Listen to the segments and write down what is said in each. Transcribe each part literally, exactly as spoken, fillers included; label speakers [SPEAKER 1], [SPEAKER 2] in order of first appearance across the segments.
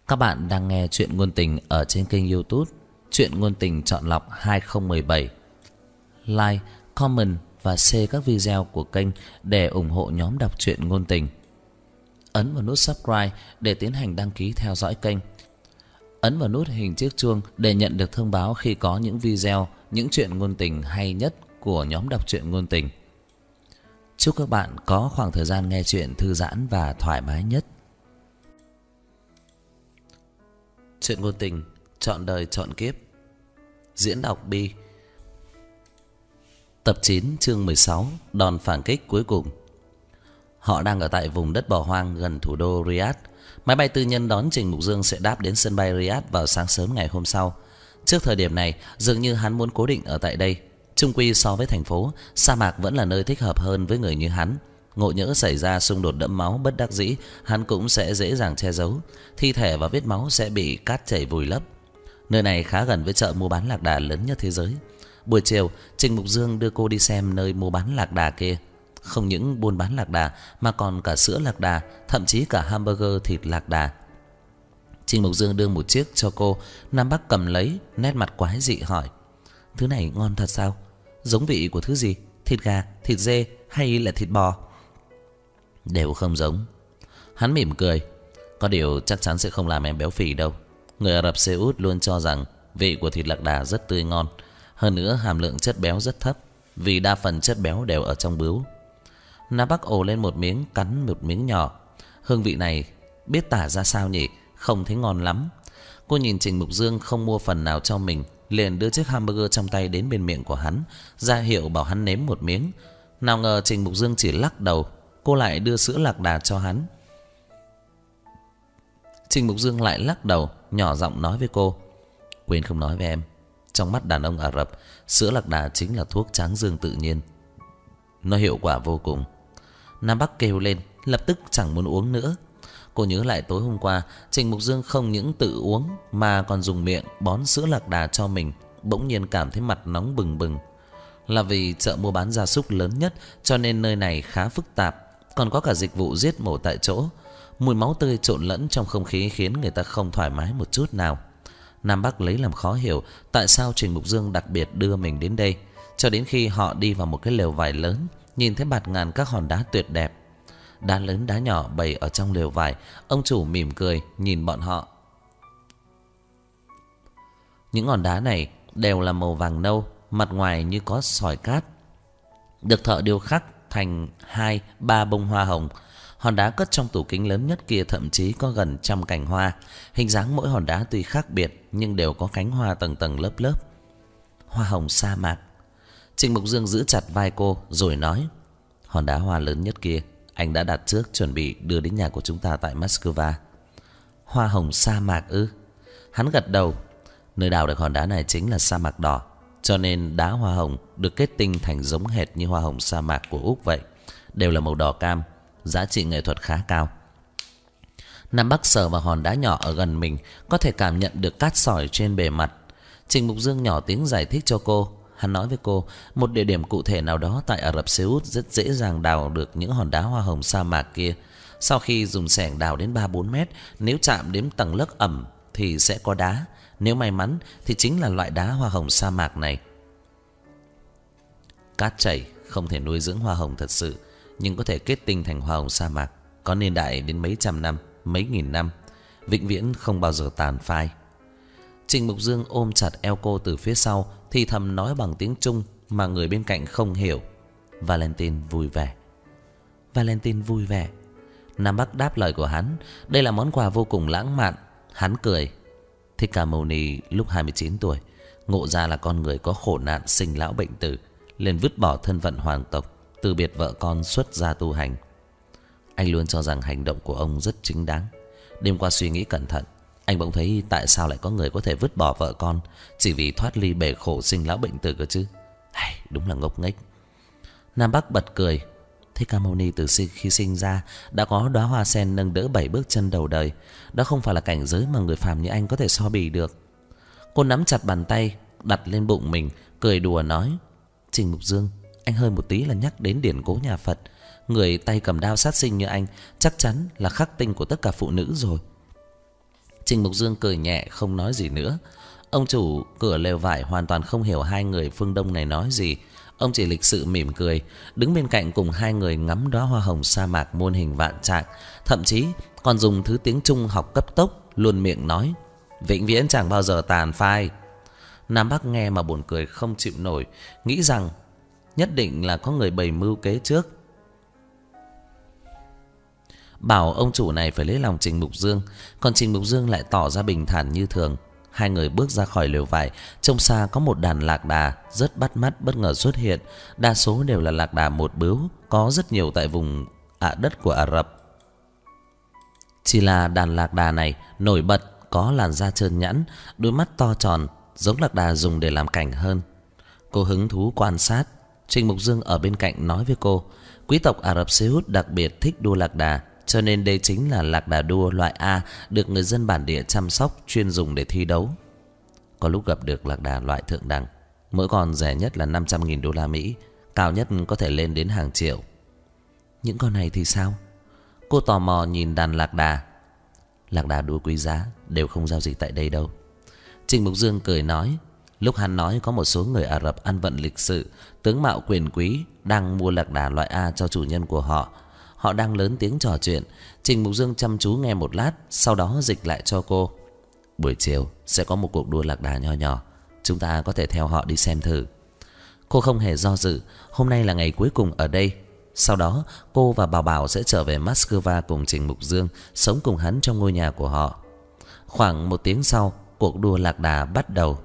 [SPEAKER 1] Các bạn đang nghe chuyện ngôn tình ở trên kênh YouTube Chuyện ngôn tình chọn lọc hai không một bảy. Like, comment và share các video của kênh để ủng hộ nhóm đọc truyện ngôn tình. Ấn vào nút subscribe để tiến hành đăng ký theo dõi kênh. Ấn vào nút hình chiếc chuông để nhận được thông báo khi có những video, những chuyện ngôn tình hay nhất của nhóm đọc truyện ngôn tình. Chúc các bạn có khoảng thời gian nghe chuyện thư giãn và thoải mái nhất. Chuyện ngôn tình, chọn đời chọn kiếp. Diễn đọc Bi. Tập chín chương mười sáu, đòn phản kích cuối cùng. Họ đang ở tại vùng đất bỏ hoang gần thủ đô Riyadh. Máy bay tư nhân đón Trình Mục Dương sẽ đáp đến sân bay Riyadh vào sáng sớm ngày hôm sau. Trước thời điểm này, dường như hắn muốn cố định ở tại đây. Chung quy so với thành phố, sa mạc vẫn là nơi thích hợp hơn với người như hắn. Ngộ nhỡ xảy ra xung đột đẫm máu bất đắc dĩ, hắn cũng sẽ dễ dàng che giấu. Thi thể và vết máu sẽ bị cát chảy vùi lấp. Nơi này khá gần với chợ mua bán lạc đà lớn nhất thế giới. Buổi chiều, Trình Mục Dương đưa cô đi xem nơi mua bán lạc đà kia. Không những buôn bán lạc đà mà còn cả sữa lạc đà, thậm chí cả hamburger thịt lạc đà. Trình Mục Dương đưa một chiếc cho cô. Nam Bắc cầm lấy, nét mặt quái dị hỏi: "Thứ này ngon thật sao? Giống vị của thứ gì? Thịt gà, thịt dê hay là thịt bò?" "Đều không giống." Hắn mỉm cười: "Có điều chắc chắn sẽ không làm em béo phì đâu. Người Ả Rập Xê Út luôn cho rằng vị của thịt lạc đà rất tươi ngon. Hơn nữa hàm lượng chất béo rất thấp, vì đa phần chất béo đều ở trong bướu." Nam Bắc ồ lên một miếng, cắn một miếng nhỏ. Hương vị này biết tả ra sao nhỉ? Không thấy ngon lắm. Cô nhìn Trình Mục Dương không mua phần nào cho mình, liền đưa chiếc hamburger trong tay đến bên miệng của hắn, ra hiệu bảo hắn nếm một miếng. Nào ngờ Trình Mục Dương chỉ lắc đầu. Cô lại đưa sữa lạc đà cho hắn. Trình Mục Dương lại lắc đầu, nhỏ giọng nói với cô: "Quên không nói với em, trong mắt đàn ông Ả Rập, sữa lạc đà chính là thuốc tráng dương tự nhiên. Nó hiệu quả vô cùng." Nam Bắc kêu lên, lập tức chẳng muốn uống nữa. Cô nhớ lại tối hôm qua, Trình Mục Dương không những tự uống mà còn dùng miệng bón sữa lạc đà cho mình. Bỗng nhiên cảm thấy mặt nóng bừng bừng. Là vì chợ mua bán gia súc lớn nhất, cho nên nơi này khá phức tạp, còn có cả dịch vụ giết mổ tại chỗ. Mùi máu tươi trộn lẫn trong không khí khiến người ta không thoải mái một chút nào. Nam Bắc lấy làm khó hiểu tại sao Trình Mục Dương đặc biệt đưa mình đến đây. Cho đến khi họ đi vào một cái lều vải lớn, nhìn thấy bạt ngàn các hòn đá tuyệt đẹp, đá lớn đá nhỏ bày ở trong lều vải. Ông chủ mỉm cười nhìn bọn họ. Những hòn đá này đều là màu vàng nâu, mặt ngoài như có sỏi cát, được thợ điêu khắc thành hai ba bông hoa hồng. Hòn đá cất trong tủ kính lớn nhất kia thậm chí có gần trăm cành hoa. Hình dáng mỗi hòn đá tuy khác biệt nhưng đều có cánh hoa tầng tầng lớp lớp. Hoa hồng sa mạc. Trình Mục Dương giữ chặt vai cô rồi nói: "Hòn đá hoa lớn nhất kia anh đã đặt trước, chuẩn bị đưa đến nhà của chúng ta tại Moscow." "Hoa hồng sa mạc ư?" Hắn gật đầu. Nơi đào được hòn đá này chính là sa mạc đỏ, cho nên đá hoa hồng được kết tinh thành giống hệt như hoa hồng sa mạc của Úc vậy, đều là màu đỏ cam, giá trị nghệ thuật khá cao. Nam Bắc sờ vào hòn đá nhỏ ở gần mình, có thể cảm nhận được cát sỏi trên bề mặt. Trình Mục Dương nhỏ tiếng giải thích cho cô. Hắn nói với cô, một địa điểm cụ thể nào đó tại Ả Rập Xê Út rất dễ dàng đào được những hòn đá hoa hồng sa mạc kia. Sau khi dùng xẻng đào đến ba bốn mét, nếu chạm đến tầng lớp ẩm thì sẽ có đá. Nếu may mắn thì chính là loại đá hoa hồng sa mạc này. Cát chảy không thể nuôi dưỡng hoa hồng thật sự, nhưng có thể kết tinh thành hoa hồng sa mạc, có niên đại đến mấy trăm năm, mấy nghìn năm, vĩnh viễn không bao giờ tàn phai. Trình Mục Dương ôm chặt eo cô từ phía sau, thì thầm nói bằng tiếng Trung mà người bên cạnh không hiểu: "Valentine vui vẻ." "Valentine vui vẻ." Nam Bắc đáp lời của hắn. Đây là món quà vô cùng lãng mạn. Hắn cười: "Thích Ca Mâu Ni lúc hai mươi chín tuổi ngộ ra là con người có khổ nạn sinh lão bệnh tử, liền vứt bỏ thân phận hoàng tộc, từ biệt vợ con, xuất gia tu hành. Anh luôn cho rằng hành động của ông rất chính đáng. Đêm qua suy nghĩ cẩn thận, anh bỗng thấy tại sao lại có người có thể vứt bỏ vợ con chỉ vì thoát ly bể khổ sinh lão bệnh tử cơ chứ. Hay, đúng là ngốc nghếch." Nam Bắc bật cười. Thích Ca Mâu Ni từ khi sinh ra đã có đóa hoa sen nâng đỡ bảy bước chân đầu đời. Đó không phải là cảnh giới mà người phàm như anh có thể so bì được. Cô nắm chặt bàn tay đặt lên bụng mình, cười đùa nói: "Trình Mục Dương, anh hơi một tí là nhắc đến điển cố nhà Phật. Người tay cầm đao sát sinh như anh chắc chắn là khắc tinh của tất cả phụ nữ rồi." Trình Mục Dương cười nhẹ không nói gì nữa. Ông chủ cửa lều vải hoàn toàn không hiểu hai người phương Đông này nói gì. Ông chỉ lịch sự mỉm cười, đứng bên cạnh cùng hai người ngắm đóa hoa hồng sa mạc muôn hình vạn trạng, thậm chí còn dùng thứ tiếng Trung học cấp tốc, luôn miệng nói: vĩnh viễn chẳng bao giờ tàn phai. Nam Bắc nghe mà buồn cười không chịu nổi, nghĩ rằng nhất định là có người bày mưu kế trước, bảo ông chủ này phải lấy lòng Trình Mục Dương. Còn Trình Mục Dương lại tỏ ra bình thản như thường. Hai người bước ra khỏi lều vải, trông xa có một đàn lạc đà rất bắt mắt bất ngờ xuất hiện. Đa số đều là lạc đà một bướu, có rất nhiều tại vùng ạ đất của Ả Rập. Chỉ là đàn lạc đà này nổi bật có làn da trơn nhẵn, đôi mắt to tròn, giống lạc đà dùng để làm cảnh hơn. Cô hứng thú quan sát. Trình Mục Dương ở bên cạnh nói với cô: quý tộc Ả Rập Xê Út đặc biệt thích đua lạc đà, cho nên đây chính là lạc đà đua loại A, được người dân bản địa chăm sóc, chuyên dùng để thi đấu. Có lúc gặp được lạc đà loại thượng đẳng, mỗi con rẻ nhất là năm trăm nghìn đô la Mỹ, cao nhất có thể lên đến hàng triệu. Những con này thì sao? Cô tò mò nhìn đàn lạc đà. Lạc đà đua quý giá đều không giao dịch tại đây đâu. Trình Mục Dương cười nói. Lúc hắn nói có một số người Ả Rập ăn vận lịch sự, tướng mạo quyền quý đang mua lạc đà loại A cho chủ nhân của họ. Họ đang lớn tiếng trò chuyện. Trình Mục Dương chăm chú nghe một lát, sau đó dịch lại cho cô: buổi chiều sẽ có một cuộc đua lạc đà nho nhỏ, chúng ta có thể theo họ đi xem thử. Cô không hề do dự. Hôm nay là ngày cuối cùng ở đây. Sau đó cô và Bảo Bảo sẽ trở về Moscow cùng Trình Mục Dương, sống cùng hắn trong ngôi nhà của họ. Khoảng một tiếng sau, cuộc đua lạc đà bắt đầu.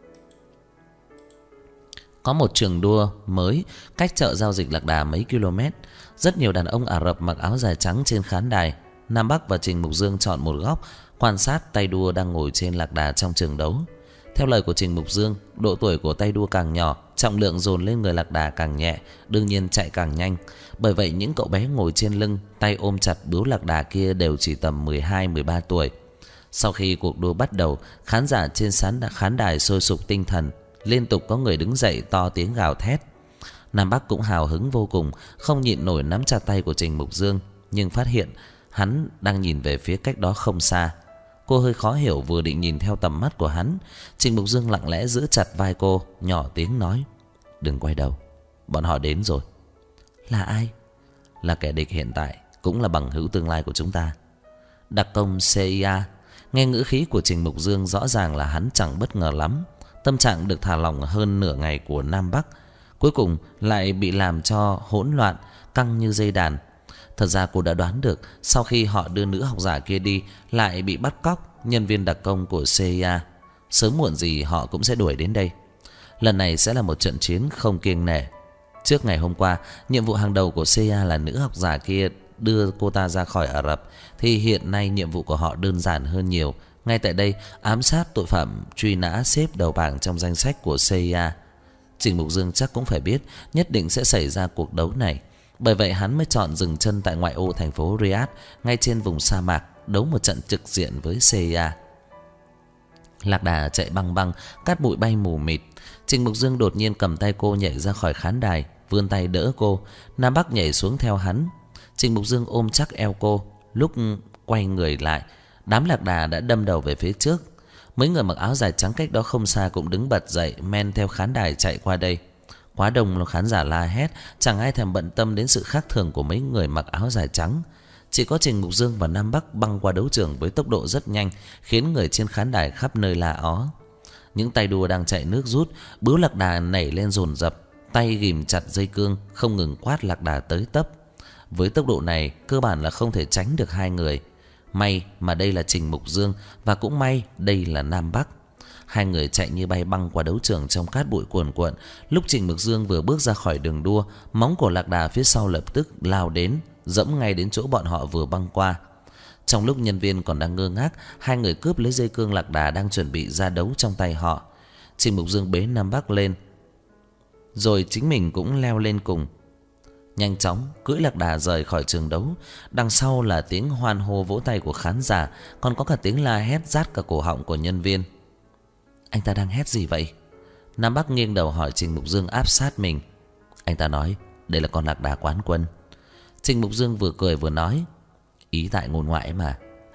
[SPEAKER 1] Có một trường đua mới cách chợ giao dịch lạc đà mấy km. Rất nhiều đàn ông Ả Rập mặc áo dài trắng trên khán đài. Nam Bắc và Trình Mục Dương chọn một góc, quan sát tay đua đang ngồi trên lạc đà trong trường đấu. Theo lời của Trình Mục Dương, độ tuổi của tay đua càng nhỏ, trọng lượng dồn lên người lạc đà càng nhẹ, đương nhiên chạy càng nhanh. Bởi vậy những cậu bé ngồi trên lưng, tay ôm chặt bướu lạc đà kia đều chỉ tầm mười hai mười ba tuổi. Sau khi cuộc đua bắt đầu, khán giả trên khán đài sôi sục tinh thần, liên tục có người đứng dậy to tiếng gào thét. Nam Bắc cũng hào hứng vô cùng, không nhịn nổi nắm chặt tay của Trình Mục Dương, nhưng phát hiện hắn đang nhìn về phía cách đó không xa. Cô hơi khó hiểu, vừa định nhìn theo tầm mắt của hắn, Trình Mục Dương lặng lẽ giữ chặt vai cô, nhỏ tiếng nói: đừng quay đầu, bọn họ đến rồi. Là ai? Là kẻ địch hiện tại, cũng là bằng hữu tương lai của chúng ta. Đặc công xê i a. Nghe ngữ khí của Trình Mục Dương rõ ràng là hắn chẳng bất ngờ lắm. Tâm trạng được thả lỏng hơn nửa ngày của Nam Bắc cuối cùng lại bị làm cho hỗn loạn, căng như dây đàn. Thật ra cô đã đoán được, sau khi họ đưa nữ học giả kia đi, lại bị bắt cóc nhân viên đặc công của xê i a. Sớm muộn gì họ cũng sẽ đuổi đến đây. Lần này sẽ là một trận chiến không kiêng nể. Trước ngày hôm qua, nhiệm vụ hàng đầu của xê i a là nữ học giả kia đưa cô ta ra khỏi Ả Rập, thì hiện nay nhiệm vụ của họ đơn giản hơn nhiều. Ngay tại đây, ám sát tội phạm truy nã xếp đầu bảng trong danh sách của xê i a. Trình Mục Dương chắc cũng phải biết nhất định sẽ xảy ra cuộc đấu này. Bởi vậy hắn mới chọn dừng chân tại ngoại ô thành phố Riyadh, ngay trên vùng sa mạc, đấu một trận trực diện với xê i a. Lạc đà chạy băng băng, cát bụi bay mù mịt. Trình Mục Dương đột nhiên cầm tay cô nhảy ra khỏi khán đài, vươn tay đỡ cô. Nam Bắc nhảy xuống theo hắn. Trình Mục Dương ôm chắc eo cô. Lúc quay người lại, đám lạc đà đã đâm đầu về phía trước. Mấy người mặc áo dài trắng cách đó không xa cũng đứng bật dậy, men theo khán đài chạy qua đây. Quá đông khán giả la hét, chẳng ai thèm bận tâm đến sự khác thường của mấy người mặc áo dài trắng. Chỉ có Trình Mục Dương và Nam Bắc băng qua đấu trường với tốc độ rất nhanh, khiến người trên khán đài khắp nơi la ó. Những tay đua đang chạy nước rút, bướu lạc đà nảy lên dồn dập, tay ghìm chặt dây cương, không ngừng quát lạc đà tới tấp. Với tốc độ này, cơ bản là không thể tránh được hai người. May mà đây là Trình Mục Dương, và cũng may đây là Nam Bắc. Hai người chạy như bay băng qua đấu trường trong cát bụi cuồn cuộn. Lúc Trình Mục Dương vừa bước ra khỏi đường đua, móng của lạc đà phía sau lập tức lao đến, dẫm ngay đến chỗ bọn họ vừa băng qua. Trong lúc nhân viên còn đang ngơ ngác, hai người cướp lấy dây cương lạc đà đang chuẩn bị ra đấu trong tay họ. Trình Mục Dương bế Nam Bắc lên, rồi chính mình cũng leo lên cùng. Nhanh chóng cưỡi lạc đà rời khỏi trường đấu. Đằng sau là tiếng hoan hô vỗ tay của khán giả, còn có cả tiếng la hét rát cả cổ họng của nhân viên. Anh ta đang hét gì vậy? Nam Bắc nghiêng đầu hỏi Trình Mục Dương áp sát mình. Anh ta nói đây là con lạc đà quán quân. Trình Mục Dương vừa cười vừa nói, ý tại ngôn ngoại mà,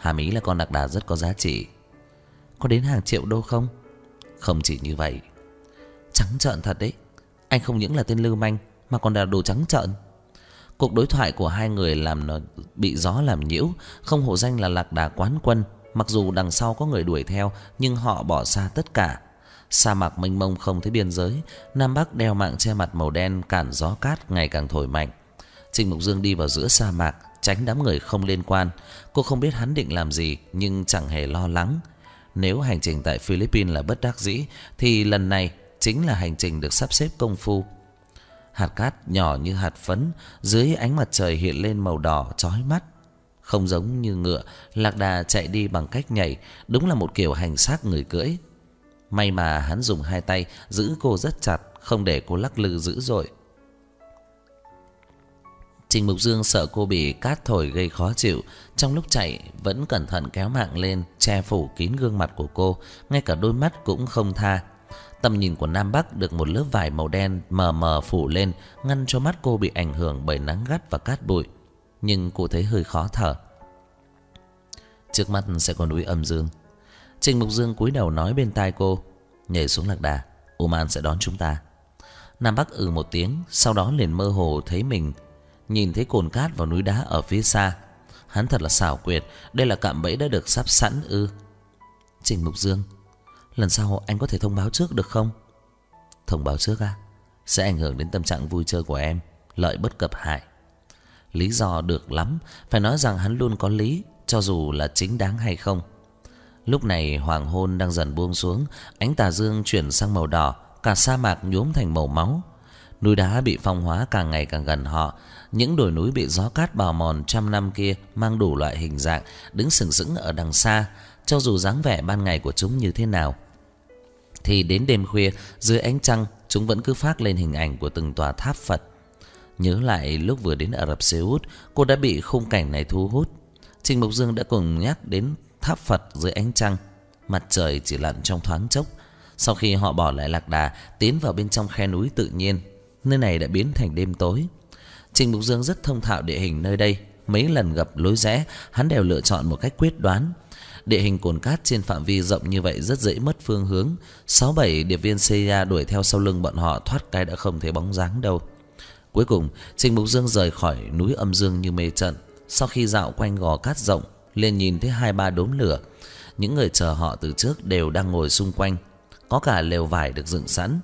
[SPEAKER 1] Hàm ý là con lạc đà rất có giá trị. Có đến hàng triệu đô không? Không chỉ như vậy. Trắng trợn thật đấy. Anh không những là tên lưu manh mà còn là đồ trắng trợn. Cuộc đối thoại của hai người làm nó bị gió làm nhiễu. Không hổ danh là lạc đà quán quân. Mặc dù đằng sau có người đuổi theo, nhưng họ bỏ xa tất cả. Sa mạc mênh mông không thấy biên giới. Nam Bắc đeo mạng che mặt màu đen cản gió cát ngày càng thổi mạnh. Trình Mục Dương đi vào giữa sa mạc, tránh đám người không liên quan. Cô không biết hắn định làm gì, nhưng chẳng hề lo lắng. Nếu hành trình tại Philippines là bất đắc dĩ, thì lần này chính là hành trình được sắp xếp công phu. Hạt cát nhỏ như hạt phấn, dưới ánh mặt trời hiện lên màu đỏ chói mắt. Không giống như ngựa, lạc đà chạy đi bằng cách nhảy, đúng là một kiểu hành xác người cưỡi. May mà hắn dùng hai tay giữ cô rất chặt, không để cô lắc lư dữ dội. Trình Mục Dương sợ cô bị cát thổi gây khó chịu, trong lúc chạy vẫn cẩn thận kéo mạng lên che phủ kín gương mặt của cô, ngay cả đôi mắt cũng không tha. Tầm nhìn của Nam Bắc được một lớp vải màu đen mờ mờ phủ lên, ngăn cho mắt cô bị ảnh hưởng bởi nắng gắt và cát bụi. Nhưng cô thấy hơi khó thở. Trước mắt sẽ có núi Âm Dương. Trình Mục Dương cúi đầu nói bên tai cô, nhảy xuống lạc đà, Oman sẽ đón chúng ta. Nam Bắc ừ một tiếng, sau đó liền mơ hồ thấy mình nhìn thấy cồn cát và núi đá ở phía xa. Hắn thật là xảo quyệt, đây là cạm bẫy đã được sắp sẵn ư? Trình Mục Dương, lần sau anh có thể thông báo trước được không? Thông báo trước à? Sẽ ảnh hưởng đến tâm trạng vui chơi của em, lợi bất cập hại. Lý do được lắm, phải nói rằng hắn luôn có lý, cho dù là chính đáng hay không. Lúc này hoàng hôn đang dần buông xuống, ánh tà dương chuyển sang màu đỏ, cả sa mạc nhuốm thành màu máu. Núi đá bị phong hóa càng ngày càng gần họ. Những đồi núi bị gió cát bào mòn trăm năm kia mang đủ loại hình dạng, đứng sừng sững ở đằng xa. Cho dù dáng vẻ ban ngày của chúng như thế nào, thì đến đêm khuya dưới ánh trăng, chúng vẫn cứ phác lên hình ảnh của từng tòa tháp Phật. Nhớ lại lúc vừa đến Ả Rập Xê Út, cô đã bị khung cảnh này thu hút. Trình Mục Dương đã cùng nhắc đến tháp Phật dưới ánh trăng. Mặt trời chỉ lặn trong thoáng chốc. Sau khi họ bỏ lại lạc đà, tiến vào bên trong khe núi tự nhiên, nơi này đã biến thành đêm tối. Trình Mục Dương rất thông thạo địa hình nơi đây. Mấy lần gặp lối rẽ, hắn đều lựa chọn một cách quyết đoán. Địa hình cồn cát trên phạm vi rộng như vậy rất dễ mất phương hướng. Sáu bảy điệp viên xê i a đuổi theo sau lưng bọn họ, thoát cái đã không thấy bóng dáng đâu. Cuối cùng Trình Mục Dương rời khỏi núi Âm Dương như mê trận. Sau khi dạo quanh gò cát rộng, liền nhìn thấy hai ba đốm lửa. Những người chờ họ từ trước đều đang ngồi xung quanh, có cả lều vải được dựng sẵn.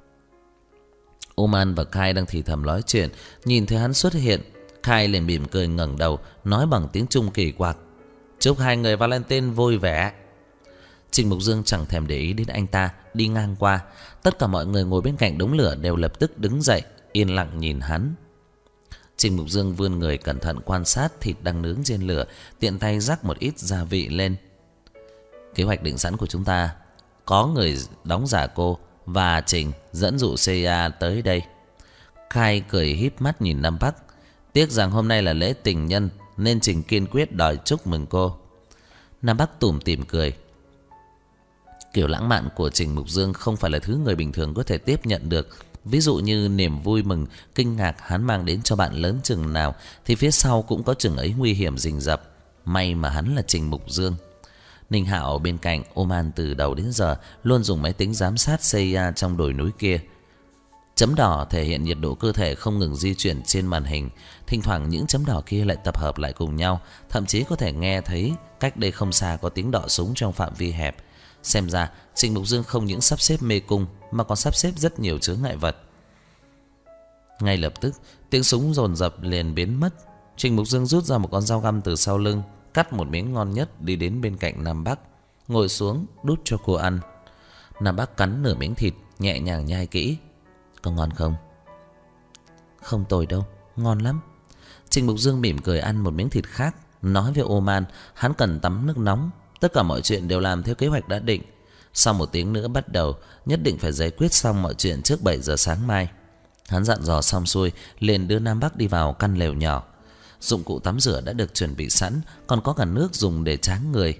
[SPEAKER 1] Oman và Khai đang thì thầm nói chuyện. Nhìn thấy hắn xuất hiện, Khai liền mỉm cười ngẩng đầu, nói bằng tiếng Trung kỳ quặc, chúc hai người Valentine vui vẻ. Trình Mục Dương chẳng thèm để ý đến anh ta, đi ngang qua. Tất cả mọi người ngồi bên cạnh đống lửa đều lập tức đứng dậy, yên lặng nhìn hắn. Trình Mục Dương vươn người cẩn thận quan sát thịt đang nướng trên lửa, tiện tay rắc một ít gia vị lên. Kế hoạch định sẵn của chúng ta, có người đóng giả cô và Trình dẫn dụ xê i a tới đây. Khai cười híp mắt nhìn Nam Bắc. Tiếc rằng hôm nay là lễ tình nhân, nên Trình kiên quyết đòi chúc mừng cô. Nam Bắc tủm tỉm cười. Kiểu lãng mạn của Trình Mục Dương không phải là thứ người bình thường có thể tiếp nhận được. Ví dụ như niềm vui mừng, kinh ngạc hắn mang đến cho bạn lớn chừng nào, thì phía sau cũng có chừng ấy nguy hiểm rình rập. May mà hắn là Trình Mục Dương. Ninh Hạo bên cạnh Oman từ đầu đến giờ luôn dùng máy tính giám sát xê i a trong đồi núi kia. Chấm đỏ thể hiện nhiệt độ cơ thể không ngừng di chuyển trên màn hình. Thỉnh thoảng những chấm đỏ kia lại tập hợp lại cùng nhau, thậm chí có thể nghe thấy cách đây không xa có tiếng đọ súng trong phạm vi hẹp. Xem ra Trình Mục Dương không những sắp xếp mê cung mà còn sắp xếp rất nhiều chướng ngại vật. Ngay lập tức tiếng súng dồn dập liền biến mất. Trình Mục Dương rút ra một con dao găm từ sau lưng, cắt một miếng ngon nhất, đi đến bên cạnh Nam Bắc, ngồi xuống đút cho cô ăn. Nam Bắc cắn nửa miếng thịt, nhẹ nhàng nhai kỹ. Có ngon không? Không tồi đâu, ngon lắm. Trình Mục Dương mỉm cười ăn một miếng thịt khác, nói với Oman hắn cần tắm nước nóng. Tất cả mọi chuyện đều làm theo kế hoạch đã định. Sau một tiếng nữa bắt đầu, nhất định phải giải quyết xong mọi chuyện trước bảy giờ sáng mai. Hắn dặn dò xong xuôi, liền đưa Nam Bắc đi vào căn lều nhỏ. Dụng cụ tắm rửa đã được chuẩn bị sẵn, còn có cả nước dùng để tráng người.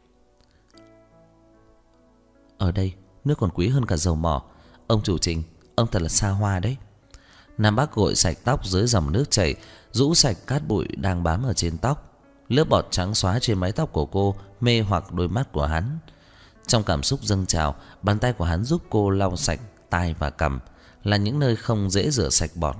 [SPEAKER 1] Ở đây nước còn quý hơn cả dầu mỏ. Ông chủ Trình, ông thật là xa hoa đấy. Nam Bắc gội sạch tóc dưới dòng nước chảy, rũ sạch cát bụi đang bám ở trên tóc. Lớp bọt trắng xóa trên mái tóc của cô mê hoặc đôi mắt của hắn. Trong cảm xúc dâng trào, bàn tay của hắn giúp cô lau sạch tai và cằm, là những nơi không dễ rửa sạch bọt.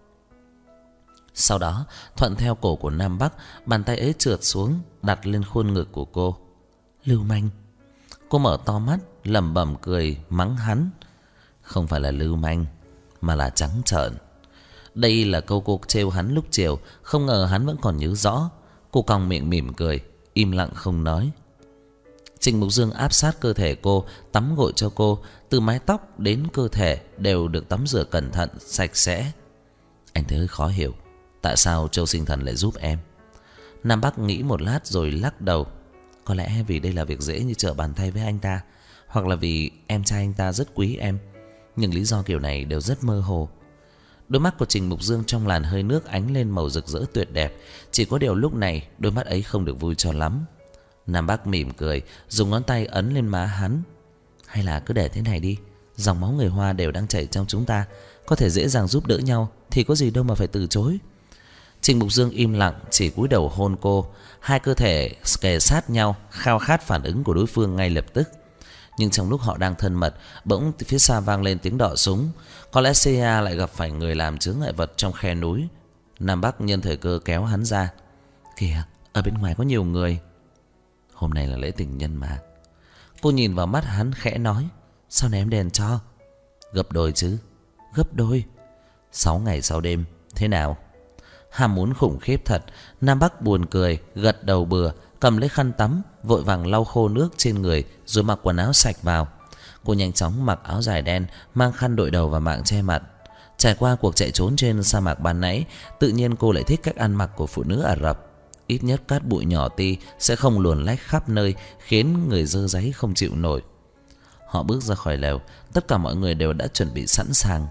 [SPEAKER 1] Sau đó thuận theo cổ của Nam Bắc, bàn tay ấy trượt xuống đặt lên khuôn ngực của cô. Lưu manh. Cô mở to mắt lẩm bẩm cười mắng hắn. Không phải là lưu manh, mà là trắng trợn. Đây là câu cô trêu hắn lúc chiều, không ngờ hắn vẫn còn nhớ rõ. Cô cong miệng mỉm cười, im lặng không nói. Trình Mục Dương áp sát cơ thể cô, tắm gội cho cô. Từ mái tóc đến cơ thể đều được tắm rửa cẩn thận, sạch sẽ. Anh thấy hơi khó hiểu, tại sao Châu Sinh Thần lại giúp em? Nam Bắc nghĩ một lát rồi lắc đầu. Có lẽ vì đây là việc dễ như trở bàn tay với anh ta, hoặc là vì em trai anh ta rất quý em. Nhưng lý do kiểu này đều rất mơ hồ. Đôi mắt của Trình Mục Dương trong làn hơi nước ánh lên màu rực rỡ tuyệt đẹp. Chỉ có điều lúc này đôi mắt ấy không được vui cho lắm. Nam Bắc mỉm cười, dùng ngón tay ấn lên má hắn. Hay là cứ để thế này đi, dòng máu người Hoa đều đang chảy trong chúng ta, có thể dễ dàng giúp đỡ nhau, thì có gì đâu mà phải từ chối. Trình Mục Dương im lặng, chỉ cúi đầu hôn cô. Hai cơ thể kề sát nhau, khao khát phản ứng của đối phương ngay lập tức. Nhưng trong lúc họ đang thân mật, bỗng phía xa vang lên tiếng đọ súng. Có lẽ xê a lại gặp phải người làm chướng ngại vật trong khe núi. Nam Bắc nhân thời cơ kéo hắn ra. Kìa, ở bên ngoài có nhiều người. Hôm nay là lễ tình nhân mà. Cô nhìn vào mắt hắn khẽ nói. Sao ném đèn cho? Gấp đôi chứ. Gấp đôi? Sáu ngày sáu đêm, thế nào? Ham muốn khủng khiếp thật. Nam Bắc buồn cười, gật đầu bừa, cầm lấy khăn tắm, vội vàng lau khô nước trên người rồi mặc quần áo sạch vào. Cô nhanh chóng mặc áo dài đen, mang khăn đội đầu và mạng che mặt. Trải qua cuộc chạy trốn trên sa mạc ban nãy, tự nhiên cô lại thích cách ăn mặc của phụ nữ Ả Rập. Ít nhất cát bụi nhỏ ti sẽ không luồn lách khắp nơi, khiến người dơ dáy không chịu nổi. Họ bước ra khỏi lều, tất cả mọi người đều đã chuẩn bị sẵn sàng.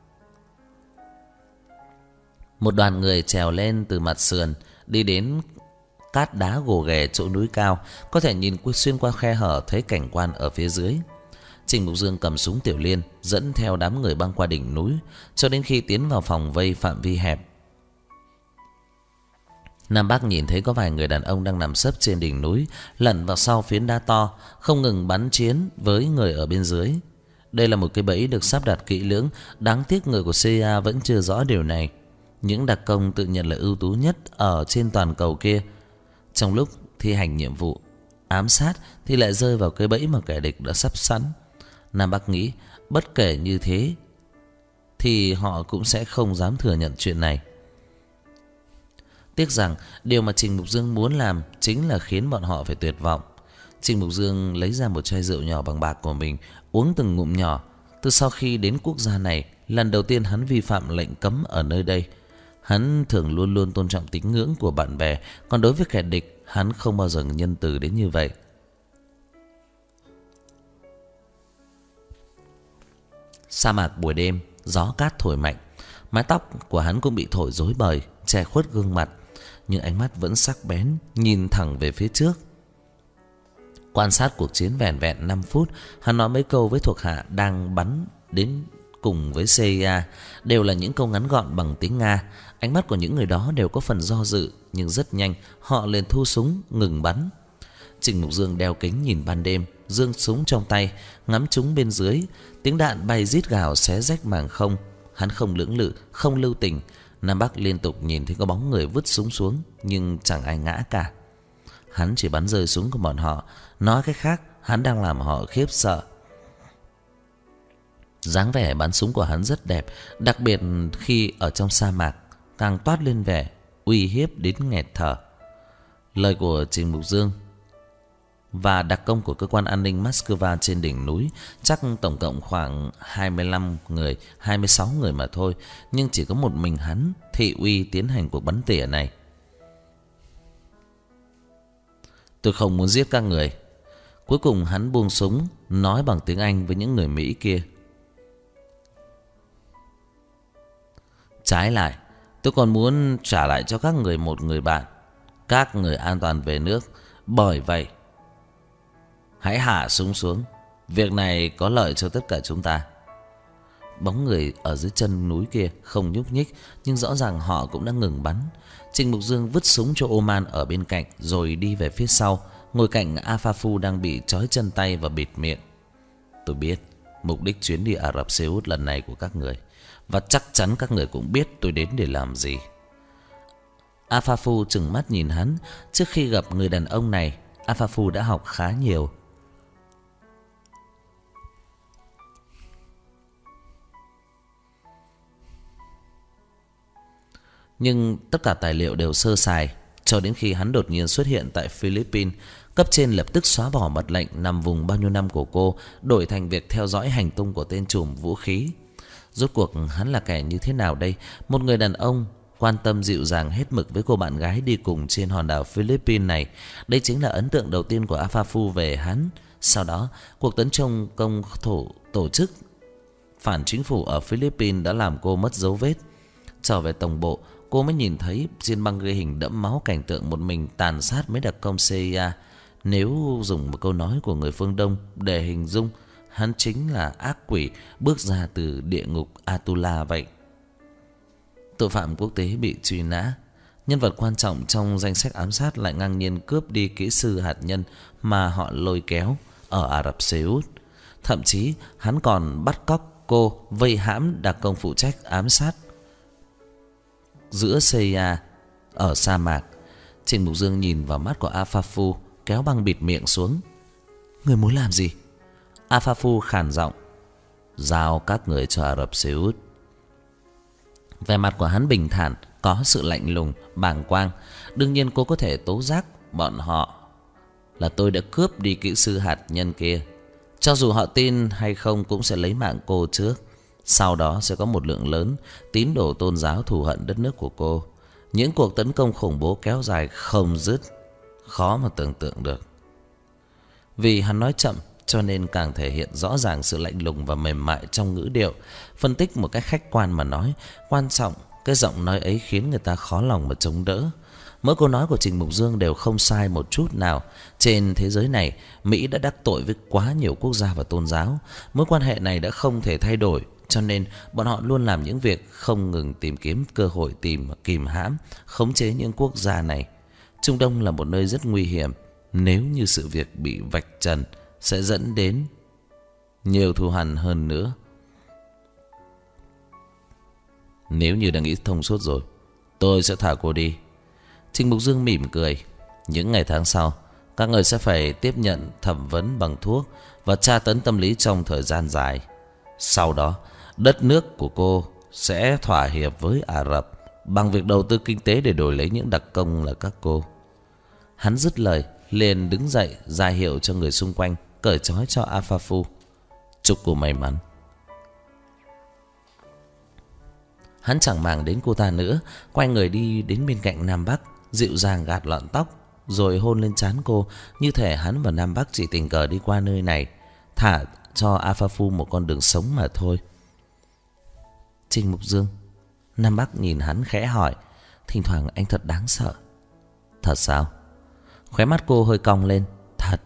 [SPEAKER 1] Một đoàn người trèo lên từ mặt sườn, đi đến cát đá gồ ghề chỗ núi cao, có thể nhìn xuyên qua khe hở thấy cảnh quan ở phía dưới. Trình Mục Dương cầm súng tiểu liên, dẫn theo đám người băng qua đỉnh núi, cho đến khi tiến vào phòng vây phạm vi hẹp. Nam Bắc nhìn thấy có vài người đàn ông đang nằm sấp trên đỉnh núi, lẩn vào sau phiến đá to, không ngừng bắn chiến với người ở bên dưới. Đây là một cái bẫy được sắp đặt kỹ lưỡng, đáng tiếc người của xê a vẫn chưa rõ điều này. Những đặc công tự nhận là ưu tú nhất ở trên toàn cầu kia, trong lúc thi hành nhiệm vụ ám sát thì lại rơi vào cái bẫy mà kẻ địch đã sắp sẵn. Nam Bắc nghĩ bất kể như thế thì họ cũng sẽ không dám thừa nhận chuyện này. Tiếc rằng điều mà Trình Mục Dương muốn làm chính là khiến bọn họ phải tuyệt vọng. Trình Mục Dương lấy ra một chai rượu nhỏ bằng bạc của mình, uống từng ngụm nhỏ. Từ sau khi đến quốc gia này, lần đầu tiên hắn vi phạm lệnh cấm ở nơi đây. Hắn thường luôn luôn tôn trọng tín ngưỡng của bạn bè, còn đối với kẻ địch, hắn không bao giờ nhân từ đến như vậy. Sa mạc buổi đêm, gió cát thổi mạnh, mái tóc của hắn cũng bị thổi rối bời, che khuất gương mặt, nhưng ánh mắt vẫn sắc bén, nhìn thẳng về phía trước. Quan sát cuộc chiến vẻn vẹn năm phút, hắn nói mấy câu với thuộc hạ đang bắn đến cùng với xê i a, đều là những câu ngắn gọn bằng tiếng Nga. Ánh mắt của những người đó đều có phần do dự, nhưng rất nhanh họ liền thu súng ngừng bắn. Trình Mục Dương đeo kính nhìn ban đêm, giương súng trong tay, ngắm chúng bên dưới. Tiếng đạn bay rít gào xé rách màng không. Hắn không lưỡng lự, không lưu tình. Nam Bắc liên tục nhìn thấy có bóng người vứt súng xuống, nhưng chẳng ai ngã cả. Hắn chỉ bắn rơi súng của bọn họ. Nói cách khác, hắn đang làm họ khiếp sợ. Dáng vẻ bắn súng của hắn rất đẹp, đặc biệt khi ở trong sa mạc, càng toát lên vẻ uy hiếp đến nghẹt thở. Lời của Trình Mục Dương và đặc công của cơ quan an ninh Moscow trên đỉnh núi chắc tổng cộng khoảng hai mươi lăm người, hai mươi sáu người mà thôi, nhưng chỉ có một mình hắn thị uy tiến hành cuộc bắn tỉa này. Tôi không muốn giết các người. Cuối cùng hắn buông súng, nói bằng tiếng Anh với những người Mỹ kia. Trái lại, tôi còn muốn trả lại cho các người một người bạn, các người an toàn về nước. Bởi vậy, hãy hạ súng xuống. Việc này có lợi cho tất cả chúng ta. bóng người ở dưới chân núi kia không nhúc nhích, nhưng rõ ràng họ cũng đã ngừng bắn. Trình Mục Dương vứt súng cho Oman ở bên cạnh rồi đi về phía sau, ngồi cạnh Afafu đang bị trói chân tay và bịt miệng. Tôi biết mục đích chuyến đi Ả Rập Xê Út lần này của các người, và chắc chắn các người cũng biết tôi đến để làm gì. Afafu trừng mắt nhìn hắn. Trước khi gặp người đàn ông này, Afafu đã học khá nhiều. Nhưng tất cả tài liệu đều sơ sài, cho đến khi hắn đột nhiên xuất hiện tại Philippines. Cấp trên lập tức xóa bỏ mật lệnh nằm vùng bao nhiêu năm của cô, đổi thành việc theo dõi hành tung của tên trùm vũ khí. Rốt cuộc hắn là kẻ như thế nào đây? Một người đàn ông quan tâm dịu dàng hết mực với cô bạn gái đi cùng trên hòn đảo Philippines này. Đây chính là ấn tượng đầu tiên của Afafu về hắn. Sau đó, cuộc tấn công công thổ tổ chức phản chính phủ ở Philippines đã làm cô mất dấu vết. Trở về tổng bộ, cô mới nhìn thấy trên băng ghi hình đẫm máu cảnh tượng một mình tàn sát mấy đặc công xê i a. Nếu dùng một câu nói của người phương Đông để hình dung, hắn chính là ác quỷ bước ra từ địa ngục Atula vậy. Tội phạm quốc tế bị truy nã, nhân vật quan trọng trong danh sách ám sát lại ngang nhiên cướp đi kỹ sư hạt nhân mà họ lôi kéo ở Ả Rập Xê Út. Thậm chí hắn còn bắt cóc cô, vây hãm đặc công phụ trách ám sát giữa xê i a ở sa mạc. Trình Mục Dương nhìn vào mắt của Afafu, kéo băng bịt miệng xuống. Người muốn làm gì? Afafu khàn giọng. Giao các người cho Ả Rập Xê Út. Vẻ mặt của hắn bình thản, có sự lạnh lùng, bàng quang. Đương nhiên cô có thể tố giác bọn họ là tôi đã cướp đi kỹ sư hạt nhân kia. Cho dù họ tin hay không cũng sẽ lấy mạng cô trước. Sau đó sẽ có một lượng lớn tín đồ tôn giáo thù hận đất nước của cô. Những cuộc tấn công khủng bố kéo dài không dứt, khó mà tưởng tượng được. Vì hắn nói chậm cho nên càng thể hiện rõ ràng sự lạnh lùng và mềm mại trong ngữ điệu. Phân tích một cách khách quan mà nói, quan trọng cái giọng nói ấy khiến người ta khó lòng mà chống đỡ. Mỗi câu nói của Trình Mục Dương đều không sai một chút nào. Trên thế giới này, Mỹ đã đắc tội với quá nhiều quốc gia và tôn giáo. Mối quan hệ này đã không thể thay đổi, cho nên bọn họ luôn làm những việc không ngừng tìm kiếm cơ hội tìm kìm hãm, khống chế những quốc gia này. Trung Đông là một nơi rất nguy hiểm. Nếu như sự việc bị vạch trần, sẽ dẫn đến nhiều thù hằn hơn nữa. Nếu như đã nghĩ thông suốt rồi, tôi sẽ thả cô đi. Trình Mục Dương mỉm cười. Những ngày tháng sau, các người sẽ phải tiếp nhận thẩm vấn bằng thuốc và tra tấn tâm lý trong thời gian dài. Sau đó, đất nước của cô sẽ thỏa hiệp với Ả Rập bằng việc đầu tư kinh tế để đổi lấy những đặc công là các cô. Hắn dứt lời, liền đứng dậy ra hiệu cho người xung quanh cởi trói cho Afafu. Chúc cô may mắn. Hắn chẳng màng đến cô ta nữa, quay người đi đến bên cạnh Nam Bắc, dịu dàng gạt lọn tóc rồi hôn lên trán cô, như thể hắn và Nam Bắc chỉ tình cờ đi qua nơi này, thả cho Afafu một con đường sống mà thôi. Trình Mục Dương. Nam Bắc nhìn hắn khẽ hỏi. Thỉnh thoảng anh thật đáng sợ. Thật sao? Khóe mắt cô hơi cong lên. Thật.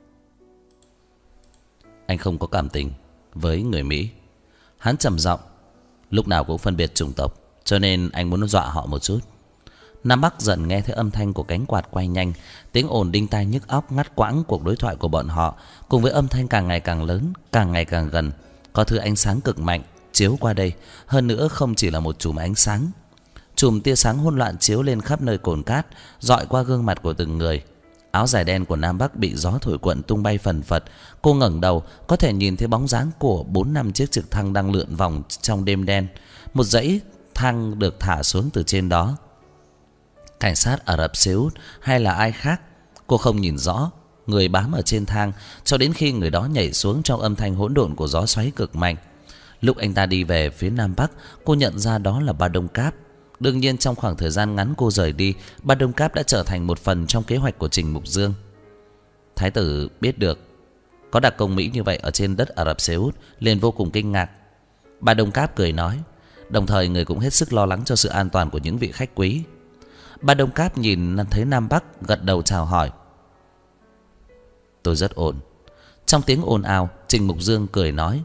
[SPEAKER 1] Anh không có cảm tình với người Mỹ. Hắn trầm giọng. Lúc nào cũng phân biệt chủng tộc, cho nên anh muốn dọa họ một chút. Nam Bắc dần nghe thấy âm thanh của cánh quạt quay nhanh, tiếng ồn đinh tai nhức óc ngắt quãng cuộc đối thoại của bọn họ, cùng với âm thanh càng ngày càng lớn, càng ngày càng gần. Có thứ ánh sáng cực mạnh chiếu qua đây, hơn nữa không chỉ là một chùm ánh sáng. Chùm tia sáng hỗn loạn chiếu lên khắp nơi cồn cát, dọi qua gương mặt của từng người. Áo dài đen của Nam Bắc bị gió thổi cuộn tung bay phần phật. Cô ngẩng đầu, có thể nhìn thấy bóng dáng của bốn năm chiếc trực thăng đang lượn vòng trong đêm đen. Một dãy thang được thả xuống từ trên đó. Cảnh sát Ả Rập Xê Út hay là ai khác, cô không nhìn rõ người bám ở trên thang, cho đến khi người đó nhảy xuống trong âm thanh hỗn độn của gió xoáy cực mạnh. Lúc anh ta đi về phía Nam Bắc, cô nhận ra đó là Ba Đông Cáp. Đương nhiên trong khoảng thời gian ngắn cô rời đi, Ba Đông Cáp đã trở thành một phần trong kế hoạch của Trình Mục Dương. Thái tử biết được có đặc công Mỹ như vậy ở trên đất Ả Rập Xê Út, liền vô cùng kinh ngạc. Ba Đông Cáp cười nói, đồng thời người cũng hết sức lo lắng cho sự an toàn của những vị khách quý. Ba Đông Cáp nhìn thấy Nam Bắc, gật đầu chào hỏi. Tôi rất ổn. Trong tiếng ồn ào, Trình Mục Dương cười nói,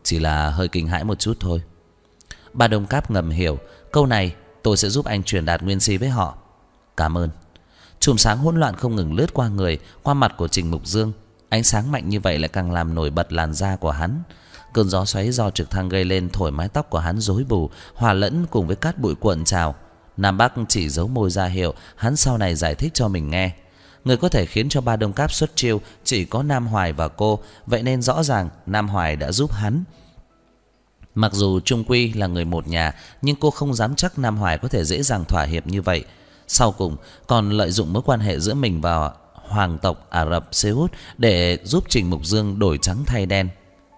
[SPEAKER 1] chỉ là hơi kinh hãi một chút thôi. Ba Đông Cáp ngầm hiểu, câu này tôi sẽ giúp anh truyền đạt nguyên si với họ. Cảm ơn. Chùm sáng hỗn loạn không ngừng lướt qua người, qua mặt của Trình Mục Dương. Ánh sáng mạnh như vậy lại càng làm nổi bật làn da của hắn. Cơn gió xoáy do trực thăng gây lên thổi mái tóc của hắn rối bù, hòa lẫn cùng với cát bụi cuộn trào. Nam Bắc chỉ giấu môi ra hiệu hắn sau này giải thích cho mình nghe. Người có thể khiến cho Ba Đông Cáp xuất chiêu chỉ có Nam Hoài và cô, vậy nên rõ ràng Nam Hoài đã giúp hắn. Mặc dù chung quy là người một nhà, nhưng cô không dám chắc Nam Hoài có thể dễ dàng thỏa hiệp như vậy. Sau cùng còn lợi dụng mối quan hệ giữa mình và hoàng tộc Ả Rập Xê Út để giúp Trình Mục Dương đổi trắng thay đen.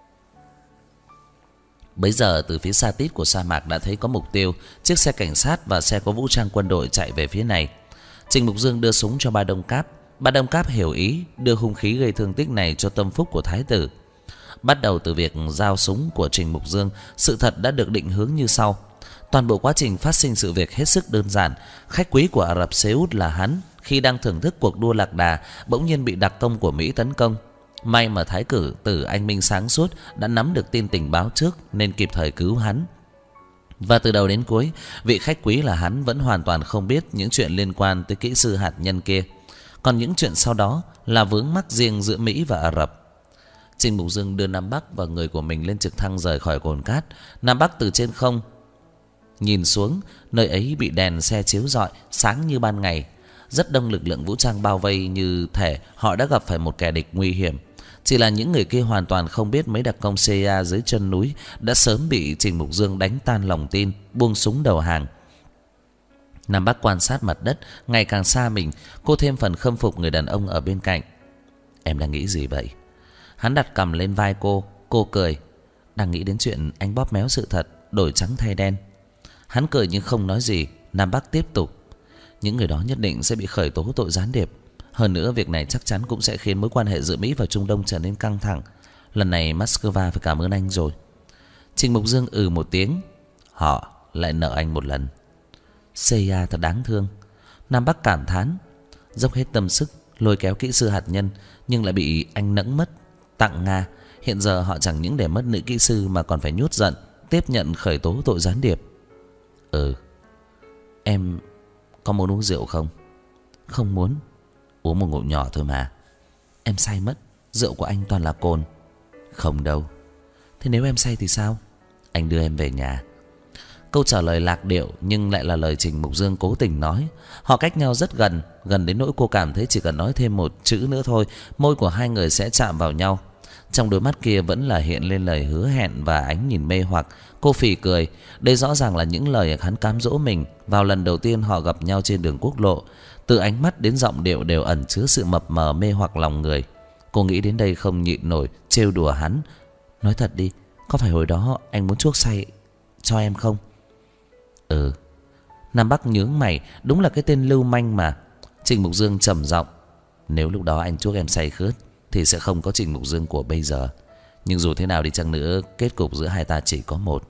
[SPEAKER 1] Bấy giờ từ phía xa tít của sa mạc đã thấy có mục tiêu, chiếc xe cảnh sát và xe có vũ trang quân đội chạy về phía này. Trình Mục Dương đưa súng cho Ba Đông Cáp. Ba Đông Cáp hiểu ý, đưa hung khí gây thương tích này cho tâm phúc của thái tử. Bắt đầu từ việc giao súng của Trình Mục Dương, sự thật đã được định hướng như sau. Toàn bộ quá trình phát sinh sự việc hết sức đơn giản. Khách quý của Ả Rập Xê Út là hắn, khi đang thưởng thức cuộc đua lạc đà, bỗng nhiên bị đặc công của Mỹ tấn công. May mà thái cử tử anh minh sáng suốt đã nắm được tin tình báo trước nên kịp thời cứu hắn. Và từ đầu đến cuối, vị khách quý là hắn vẫn hoàn toàn không biết những chuyện liên quan tới kỹ sư hạt nhân kia. Còn những chuyện sau đó là vướng mắc riêng giữa Mỹ và Ả Rập. Trình Mục Dương đưa Nam Bắc và người của mình lên trực thăng rời khỏi cồn cát. Nam Bắc từ trên không nhìn xuống, nơi ấy bị đèn xe chiếu rọi, sáng như ban ngày. Rất đông lực lượng vũ trang bao vây, như thể họ đã gặp phải một kẻ địch nguy hiểm. Chỉ là những người kia hoàn toàn không biết mấy đặc công xê i a dưới chân núi đã sớm bị Trình Mục Dương đánh tan lòng tin, buông súng đầu hàng. Nam Bắc quan sát mặt đất ngày càng xa mình, cô thêm phần khâm phục người đàn ông ở bên cạnh. Em đang nghĩ gì vậy? Hắn đặt cằm lên vai cô, cô cười. Đang nghĩ đến chuyện anh bóp méo sự thật, đổi trắng thay đen. Hắn cười nhưng không nói gì. Nam Bắc tiếp tục. Những người đó nhất định sẽ bị khởi tố tội gián điệp. Hơn nữa việc này chắc chắn cũng sẽ khiến mối quan hệ giữa Mỹ và Trung Đông trở nên căng thẳng. Lần này Moscow phải cảm ơn anh rồi. Trình Mục Dương ừ một tiếng. Họ lại nợ anh một lần. xê i a thật đáng thương. Nam Bắc cảm thán. Dốc hết tâm sức lôi kéo kỹ sư hạt nhân, nhưng lại bị anh nẫng mất, tặng Nga. Hiện giờ họ chẳng những để mất nữ kỹ sư mà còn phải nhút giận, tiếp nhận khởi tố tội gián điệp. Ừ. Em có muốn uống rượu không? Không muốn. Uống một ngụm nhỏ thôi mà. Em say mất. Rượu của anh toàn là cồn. Không đâu. Thế nếu em say thì sao? Anh đưa em về nhà. Câu trả lời lạc điệu nhưng lại là lời Trình Mục Dương cố tình nói. Họ cách nhau rất gần, gần đến nỗi cô cảm thấy chỉ cần nói thêm một chữ nữa thôi, môi của hai người sẽ chạm vào nhau. Trong đôi mắt kia vẫn là hiện lên lời hứa hẹn và ánh nhìn mê hoặc. Cô phì cười. Đây rõ ràng là những lời hắn cám dỗ mình vào lần đầu tiên họ gặp nhau trên đường quốc lộ. Từ ánh mắt đến giọng điệu đều ẩn chứa sự mập mờ mê hoặc lòng người. Cô nghĩ đến đây không nhịn nổi, trêu đùa hắn. Nói thật đi, có phải hồi đó anh muốn chuốc say cho em không? Ừ. Nam Bắc nhướng mày. Đúng là cái tên lưu manh mà. Trình Mục Dương trầm giọng. Nếu lúc đó anh chuốc em say khướt thì sẽ không có Trình Mục Dương của bây giờ. Nhưng dù thế nào đi chăng nữa, kết cục giữa hai ta chỉ có một.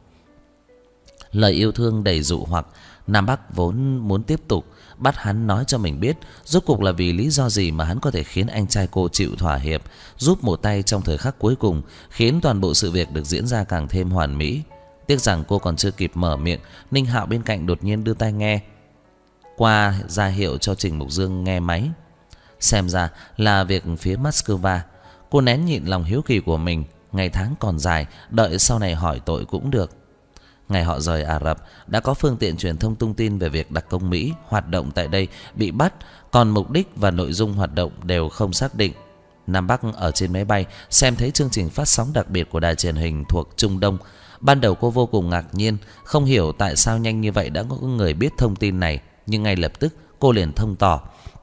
[SPEAKER 1] Lời yêu thương đầy dụ hoặc. Nam Bắc vốn muốn tiếp tục bắt hắn nói cho mình biết rốt cuộc là vì lý do gì mà hắn có thể khiến anh trai cô chịu thỏa hiệp, giúp một tay trong thời khắc cuối cùng, khiến toàn bộ sự việc được diễn ra càng thêm hoàn mỹ. Tiếc rằng cô còn chưa kịp mở miệng, Ninh Hạo bên cạnh đột nhiên đưa tai nghe qua ra hiệu cho Trình Mục Dương nghe máy. Xem ra là việc phía Moscow. Cô nén nhịn lòng hiếu kỳ của mình. Ngày tháng còn dài, đợi sau này hỏi tội cũng được. Ngày họ rời Ả Rập, đã có phương tiện truyền thông tung tin về việc đặc công Mỹ hoạt động tại đây bị bắt, còn mục đích và nội dung hoạt động đều không xác định. Nam Bắc ở trên máy bay xem thấy chương trình phát sóng đặc biệt của đài truyền hình thuộc Trung Đông. Ban đầu cô vô cùng ngạc nhiên, không hiểu tại sao nhanh như vậy đã có người biết thông tin này, nhưng ngay lập tức cô liền thông tỏ.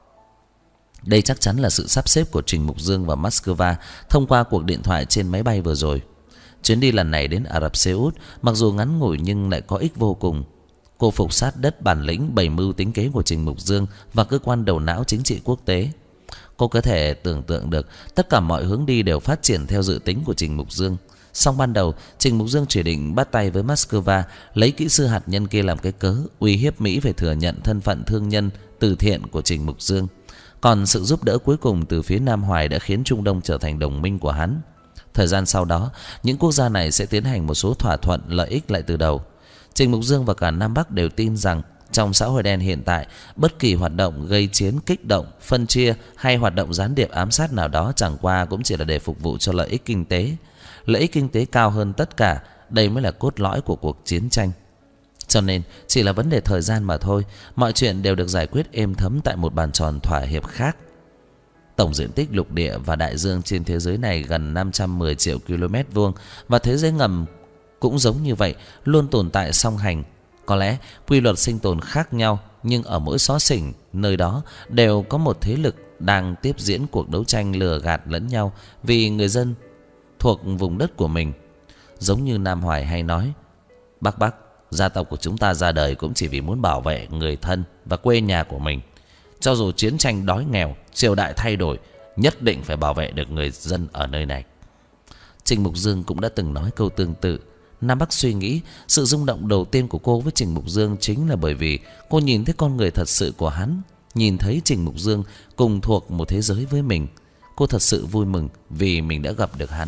[SPEAKER 1] Đây chắc chắn là sự sắp xếp của Trình Mục Dương và Moscow thông qua cuộc điện thoại trên máy bay vừa rồi. Chuyến đi lần này đến Ả Rập Xê Út mặc dù ngắn ngủi nhưng lại có ích vô cùng. Cô phục sát đất bản lĩnh bày mưu tính kế của Trình Mục Dương và cơ quan đầu não chính trị quốc tế. Cô có thể tưởng tượng được tất cả mọi hướng đi đều phát triển theo dự tính của Trình Mục Dương. Song ban đầu Trình Mục Dương chỉ định bắt tay với Moscow, lấy kỹ sư hạt nhân kia làm cái cớ uy hiếp Mỹ phải thừa nhận thân phận thương nhân từ thiện của Trình Mục Dương. Còn sự giúp đỡ cuối cùng từ phía Nam Hoài đã khiến Trung Đông trở thành đồng minh của hắn. Thời gian sau đó, những quốc gia này sẽ tiến hành một số thỏa thuận lợi ích lại từ đầu. Trình Mục Dương và cả Nam Bắc đều tin rằng trong xã hội đen hiện tại, bất kỳ hoạt động gây chiến, kích động, phân chia hay hoạt động gián điệp ám sát nào đó chẳng qua cũng chỉ là để phục vụ cho lợi ích kinh tế. Lợi ích kinh tế cao hơn tất cả, đây mới là cốt lõi của cuộc chiến tranh. Cho nên chỉ là vấn đề thời gian mà thôi, mọi chuyện đều được giải quyết êm thấm tại một bàn tròn thỏa hiệp khác. Tổng diện tích lục địa và đại dương trên thế giới này gần năm trăm mười triệu ki lô mét vuông, và thế giới ngầm cũng giống như vậy, luôn tồn tại song hành. Có lẽ quy luật sinh tồn khác nhau, nhưng ở mỗi xó xỉnh nơi đó đều có một thế lực đang tiếp diễn cuộc đấu tranh lừa gạt lẫn nhau vì người dân thuộc vùng đất của mình. Giống như Nam Hoài hay nói, Bắc Bắc, gia tộc của chúng ta ra đời cũng chỉ vì muốn bảo vệ người thân và quê nhà của mình. Cho dù chiến tranh đói nghèo, triều đại thay đổi, nhất định phải bảo vệ được người dân ở nơi này. Trình Mục Dương cũng đã từng nói câu tương tự. Nam Bắc suy nghĩ, sự rung động đầu tiên của cô với Trình Mục Dương chính là bởi vì cô nhìn thấy con người thật sự của hắn, nhìn thấy Trình Mục Dương cùng thuộc một thế giới với mình. Cô thật sự vui mừng vì mình đã gặp được hắn.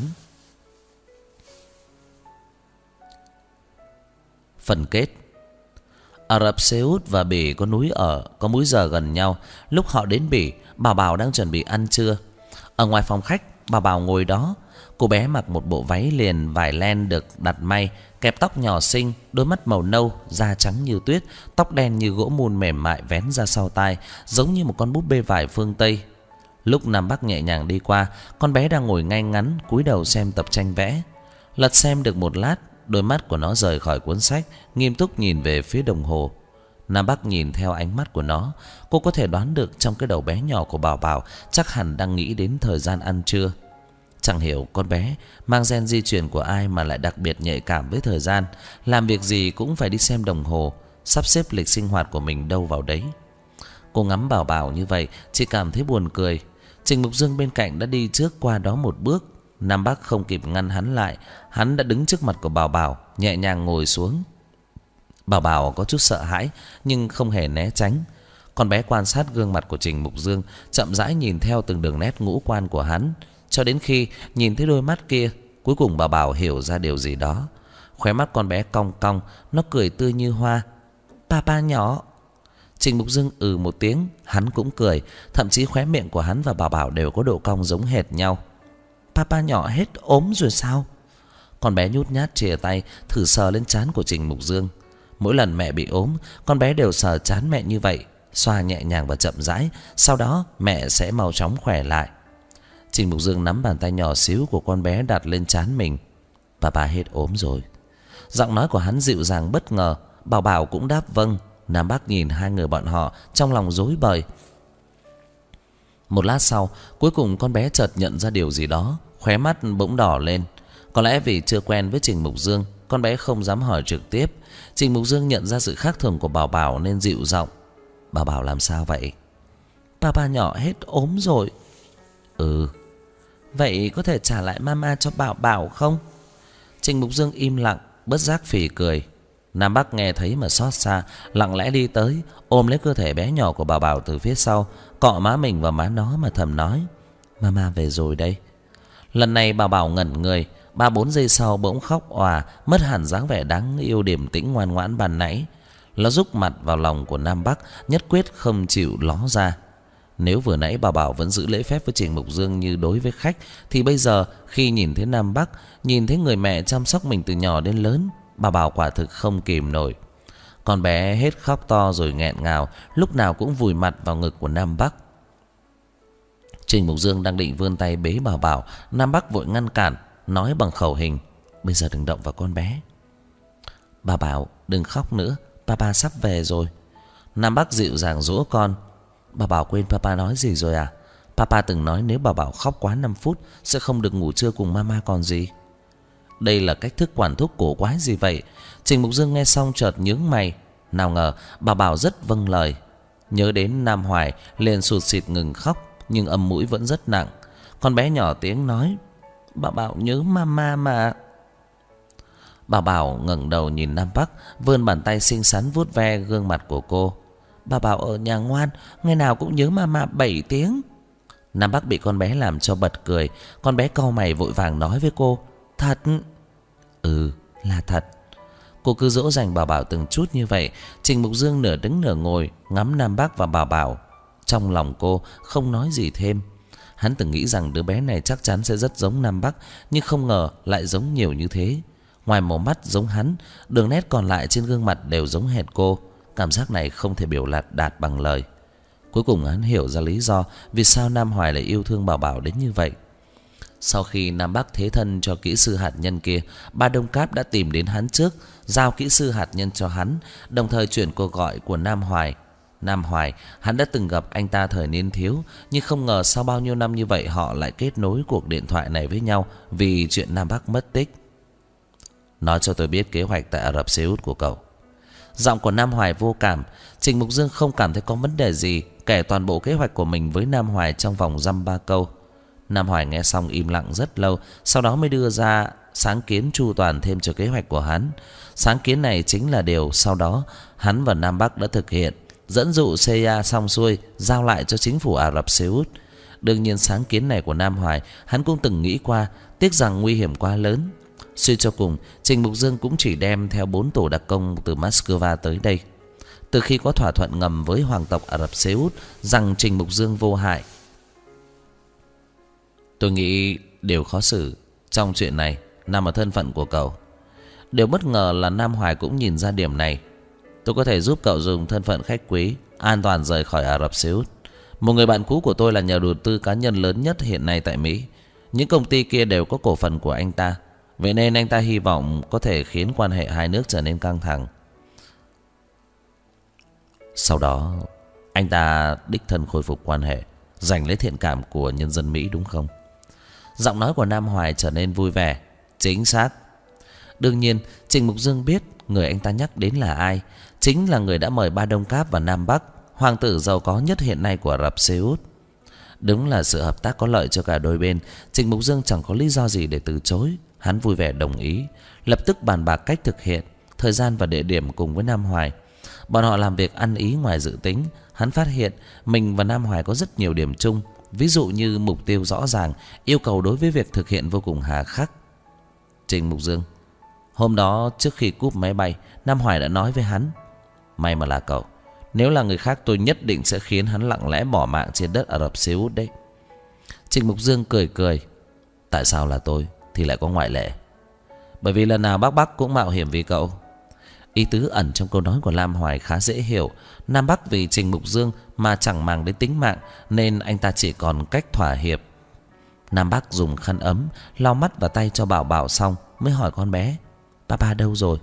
[SPEAKER 1] Phần kết. Ả Rập Xê Út và Bỉ có núi ở, có múi giờ gần nhau. Lúc họ đến Bỉ, Bảo Bảo đang chuẩn bị ăn trưa. Ở ngoài phòng khách, Bảo Bảo ngồi đó. Cô bé mặc một bộ váy liền vải len được đặt may, kẹp tóc nhỏ xinh, đôi mắt màu nâu, da trắng như tuyết, tóc đen như gỗ mun mềm mại vén ra sau tai, giống như một con búp bê vải phương Tây. Lúc Nam Bắc nhẹ nhàng đi qua, con bé đang ngồi ngay ngắn, cúi đầu xem tập tranh vẽ. Lật xem được một lát, đôi mắt của nó rời khỏi cuốn sách, nghiêm túc nhìn về phía đồng hồ. Nam Bắc nhìn theo ánh mắt của nó, cô có thể đoán được trong cái đầu bé nhỏ của Bảo Bảo chắc hẳn đang nghĩ đến thời gian ăn trưa. Chẳng hiểu con bé mang gen di truyền của ai mà lại đặc biệt nhạy cảm với thời gian, làm việc gì cũng phải đi xem đồng hồ, sắp xếp lịch sinh hoạt của mình đâu vào đấy. Cô ngắm Bảo Bảo như vậy chỉ cảm thấy buồn cười. Trình Mục Dương bên cạnh đã đi trước qua đó một bước. Nam Bắc không kịp ngăn hắn lại, hắn đã đứng trước mặt của Bảo Bảo, nhẹ nhàng ngồi xuống. Bảo Bảo có chút sợ hãi nhưng không hề né tránh. Con bé quan sát gương mặt của Trình Mục Dương, chậm rãi nhìn theo từng đường nét ngũ quan của hắn, cho đến khi nhìn thấy đôi mắt kia, cuối cùng Bảo Bảo hiểu ra điều gì đó. Khóe mắt con bé cong cong, nó cười tươi như hoa. Papa nhỏ. Trình Mục Dương ừ một tiếng, hắn cũng cười, thậm chí khóe miệng của hắn và Bảo Bảo đều có độ cong giống hệt nhau. Papa nhỏ hết ốm rồi sao? Con bé nhút nhát chìa tay thử sờ lên trán của Trình Mục Dương. Mỗi lần mẹ bị ốm, con bé đều sờ trán mẹ như vậy, xoa nhẹ nhàng và chậm rãi, sau đó mẹ sẽ mau chóng khỏe lại. Trình Mục Dương nắm bàn tay nhỏ xíu của con bé đặt lên trán mình. Papa hết ốm rồi. Giọng nói của hắn dịu dàng bất ngờ. Bảo Bảo cũng đáp vâng. Nam Bắc nhìn hai người bọn họ trong lòng rối bời. Một lát sau, cuối cùng con bé chợt nhận ra điều gì đó, khóe mắt bỗng đỏ lên. Có lẽ vì chưa quen với Trình Mục Dương, con bé không dám hỏi trực tiếp. Trình Mục Dương nhận ra sự khác thường của Bảo Bảo nên dịu giọng. Bảo Bảo làm sao vậy? Papa nhỏ hết ốm rồi. Ừ. Vậy có thể trả lại mama cho Bảo Bảo không? Trình Mục Dương im lặng, bất giác phì cười. Nam Bắc nghe thấy mà xót xa, lặng lẽ đi tới, ôm lấy cơ thể bé nhỏ của Bảo Bảo từ phía sau, cọ má mình vào má nó mà thầm nói. Mama về rồi đây. Lần này Bảo Bảo ngẩn người, ba bốn giây sau bỗng khóc òa, mất hẳn dáng vẻ đáng yêu điềm tĩnh ngoan ngoãn ban nãy. Nó rúc mặt vào lòng của Nam Bắc, nhất quyết không chịu ló ra. Nếu vừa nãy Bảo Bảo vẫn giữ lễ phép với Trình Mục Dương như đối với khách, thì bây giờ khi nhìn thấy Nam Bắc, nhìn thấy người mẹ chăm sóc mình từ nhỏ đến lớn, Bảo Bảo quả thực không kìm nổi. Con bé hết khóc to rồi nghẹn ngào, lúc nào cũng vùi mặt vào ngực của Nam Bắc. Trình Mục Dương đang định vươn tay bế Bảo Bảo, Nam Bắc vội ngăn cản, nói bằng khẩu hình. Bây giờ đừng động vào con bé. Bảo Bảo đừng khóc nữa, Papa sắp về rồi. Nam Bắc dịu dàng dỗ con. Bảo Bảo quên Papa nói gì rồi à? Papa từng nói nếu Bảo Bảo khóc quá năm phút sẽ không được ngủ trưa cùng mama còn gì. Đây là cách thức quản thúc cổ quái gì vậy? Trình Mục Dương nghe xong chợt nhướng mày. Nào ngờ Bảo Bảo rất vâng lời. Nhớ đến Nam Hoài liền sụt sịt ngừng khóc, nhưng âm mũi vẫn rất nặng. Con bé nhỏ tiếng nói. Bảo Bảo nhớ mama mà. Bảo Bảo ngẩng đầu nhìn Nam Bắc, vươn bàn tay xinh xắn vuốt ve gương mặt của cô. Bảo Bảo ở nhà ngoan, ngày nào cũng nhớ mama bảy tiếng. Nam Bắc bị con bé làm cho bật cười. Con bé cau mày vội vàng nói với cô: Thật? Ừ, là thật. Cô cứ dỗ dành Bảo Bảo từng chút như vậy. Trình Mục Dương nửa đứng nửa ngồi ngắm Nam Bắc và Bảo Bảo. Trong lòng cô không nói gì thêm. Hắn từng nghĩ rằng đứa bé này chắc chắn sẽ rất giống Nam Bắc, nhưng không ngờ lại giống nhiều như thế. Ngoài màu mắt giống hắn, đường nét còn lại trên gương mặt đều giống hệt cô. Cảm giác này không thể biểu đạt đạt bằng lời. Cuối cùng hắn hiểu ra lý do vì sao Nam Hoài lại yêu thương Bảo Bảo đến như vậy. Sau khi Nam Bắc thế thân cho kỹ sư hạt nhân kia, Ba Đông Cáp đã tìm đến hắn trước, giao kỹ sư hạt nhân cho hắn, đồng thời chuyển cuộc gọi của Nam Hoài. Nam Hoài, hắn đã từng gặp anh ta thời niên thiếu, nhưng không ngờ sau bao nhiêu năm như vậy họ lại kết nối cuộc điện thoại này với nhau vì chuyện Nam Bắc mất tích. Nói cho tôi biết kế hoạch tại Ả Rập Xê Út của cậu. Giọng của Nam Hoài vô cảm. Trình Mục Dương không cảm thấy có vấn đề gì, kể toàn bộ kế hoạch của mình với Nam Hoài trong vòng dăm ba câu. Nam Hoài nghe xong im lặng rất lâu, sau đó mới đưa ra sáng kiến chu toàn thêm cho kế hoạch của hắn. Sáng kiến này chính là điều sau đó hắn và Nam Bắc đã thực hiện, dẫn dụ xê i a xong xuôi giao lại cho chính phủ Ả Rập Xê Út. Đương nhiên sáng kiến này của Nam Hoài hắn cũng từng nghĩ qua, tiếc rằng nguy hiểm quá lớn. Suy cho cùng, Trình Mục Dương cũng chỉ đem theo bốn tổ đặc công từ Moscow tới đây. Từ khi có thỏa thuận ngầm với hoàng tộc Ả Rập Xê Út rằng Trình Mục Dương vô hại, tôi nghĩ điều khó xử trong chuyện này nằm ở thân phận của cậu. Điều bất ngờ là Nam Hoài cũng nhìn ra điểm này. Tôi có thể giúp cậu dùng thân phận khách quý an toàn rời khỏi Ả Rập Xê Út. Một người bạn cũ của tôi là nhà đầu tư cá nhân lớn nhất hiện nay tại Mỹ. Những công ty kia đều có cổ phần của anh ta, vậy nên anh ta hy vọng có thể khiến quan hệ hai nước trở nên căng thẳng. Sau đó anh ta đích thân khôi phục quan hệ, giành lấy thiện cảm của nhân dân Mỹ, đúng không? Giọng nói của Nam Hoài trở nên vui vẻ. Chính xác. Đương nhiên Trình Mục Dương biết người anh ta nhắc đến là ai. Chính là người đã mời Ba Đông Cáp và Nam Bắc, hoàng tử giàu có nhất hiện nay của Ả Rập Xê Út. Đúng là sự hợp tác có lợi cho cả đôi bên. Trình Mục Dương chẳng có lý do gì để từ chối. Hắn vui vẻ đồng ý, lập tức bàn bạc cách thực hiện, thời gian và địa điểm cùng với Nam Hoài. Bọn họ làm việc ăn ý ngoài dự tính. Hắn phát hiện mình và Nam Hoài có rất nhiều điểm chung, ví dụ như mục tiêu rõ ràng, yêu cầu đối với việc thực hiện vô cùng hà khắc. Trình Mục Dương, hôm đó trước khi cúp máy bay, Nam Hoài đã nói với hắn: may mà là cậu, nếu là người khác tôi nhất định sẽ khiến hắn lặng lẽ bỏ mạng trên đất Ả Rập Xê Út đấy. Trình Mục Dương cười cười. Tại sao là tôi thì lại có ngoại lệ? Bởi vì lần nào Bắc Bắc cũng mạo hiểm vì cậu. Ý tứ ẩn trong câu nói của Nam Hoài khá dễ hiểu. Nam Bắc vì Trình Mục Dương mà chẳng màng đến tính mạng, nên anh ta chỉ còn cách thỏa hiệp. Nam Bắc dùng khăn ấm lau mắt và tay cho Bảo Bảo xong mới hỏi con bé: Papa đâu rồi?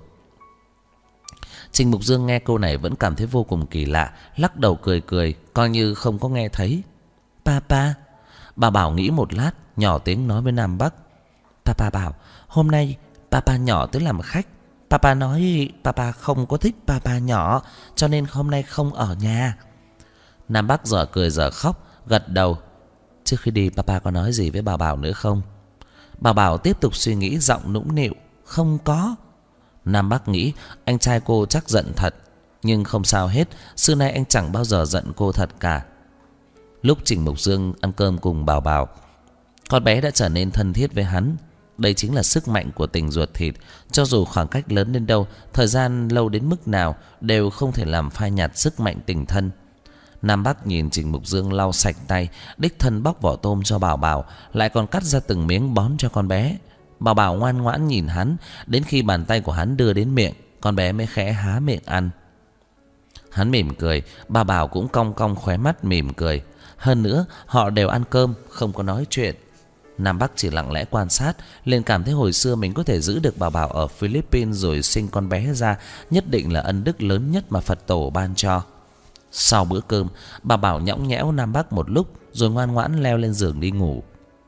[SPEAKER 1] Trình Mục Dương nghe câu này vẫn cảm thấy vô cùng kỳ lạ, lắc đầu cười cười, coi như không có nghe thấy. Papa. Bà Bảo nghĩ một lát, nhỏ tiếng nói với Nam Bắc: Papa bảo hôm nay Papa nhỏ tới làm khách. Papa nói Papa không có thích Papa nhỏ, cho nên hôm nay không ở nhà. Nam Bắc dở cười dở khóc, gật đầu. Trước khi đi Papa có nói gì với bà Bảo nữa không? Bà Bảo tiếp tục suy nghĩ, giọng nũng nịu: Không có. Nam Bắc nghĩ anh trai cô chắc giận thật, nhưng không sao hết, xưa nay anh chẳng bao giờ giận cô thật cả. Lúc Trình Mục Dương ăn cơm cùng Bảo Bảo, con bé đã trở nên thân thiết với hắn. Đây chính là sức mạnh của tình ruột thịt. Cho dù khoảng cách lớn đến đâu, thời gian lâu đến mức nào, đều không thể làm phai nhạt sức mạnh tình thân. Nam Bắc nhìn Trình Mục Dương lau sạch tay, đích thân bóc vỏ tôm cho Bảo Bảo, lại còn cắt ra từng miếng bón cho con bé. Bảo Bảo ngoan ngoãn nhìn hắn, đến khi bàn tay của hắn đưa đến miệng, con bé mới khẽ há miệng ăn. Hắn mỉm cười, Bảo Bảo cũng cong cong khóe mắt mỉm cười. Hơn nữa họ đều ăn cơm, không có nói chuyện. Nam Bắc chỉ lặng lẽ quan sát, liền cảm thấy hồi xưa mình có thể giữ được Bảo Bảo ở Philippines rồi sinh con bé ra, nhất định là ân đức lớn nhất mà Phật tổ ban cho. Sau bữa cơm, Bảo Bảo nhõng nhẽo Nam Bắc một lúc, rồi ngoan ngoãn leo lên giường đi ngủ.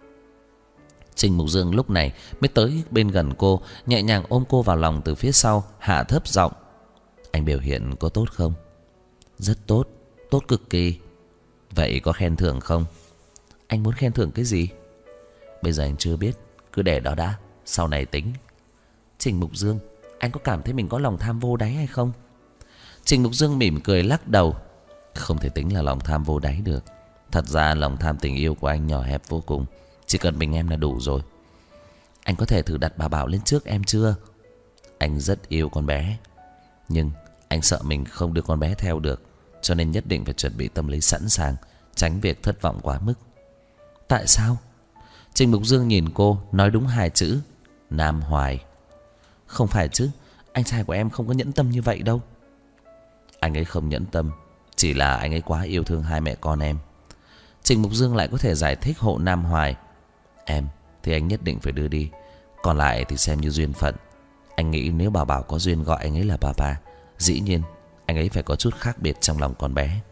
[SPEAKER 1] Trình Mục Dương lúc này mới tới bên gần cô, nhẹ nhàng ôm cô vào lòng từ phía sau, hạ thấp giọng: Anh biểu hiện có tốt không? Rất tốt, tốt cực kỳ. Vậy có khen thưởng không? Anh muốn khen thưởng cái gì? Bây giờ anh chưa biết, cứ để đó đã, sau này tính. Trình Mục Dương, anh có cảm thấy mình có lòng tham vô đáy hay không? Trình Mục Dương mỉm cười lắc đầu. Không thể tính là lòng tham vô đáy được, Thật ra lòng tham tình yêu của anh nhỏ hẹp vô cùng. Chỉ cần mình em là đủ rồi. Anh có thể thử đặt bà Bảo lên trước em chưa? Anh rất yêu con bé, nhưng anh sợ mình không đưa con bé theo được, cho nên nhất định phải chuẩn bị tâm lý sẵn sàng, tránh việc thất vọng quá mức. Tại sao? Trình Mục Dương nhìn cô, nói đúng hai chữ: Nam Hoài. Không phải chứ, anh trai của em không có nhẫn tâm như vậy đâu. Anh ấy không nhẫn tâm, chỉ là anh ấy quá yêu thương hai mẹ con em. Trình Mục Dương lại có thể giải thích hộ Nam Hoài. Em thì anh nhất định phải đưa đi, còn lại thì xem như duyên phận. Anh nghĩ nếu bà Bảo có duyên gọi anh ấy là papa, dĩ nhiên anh ấy phải có chút khác biệt trong lòng con bé.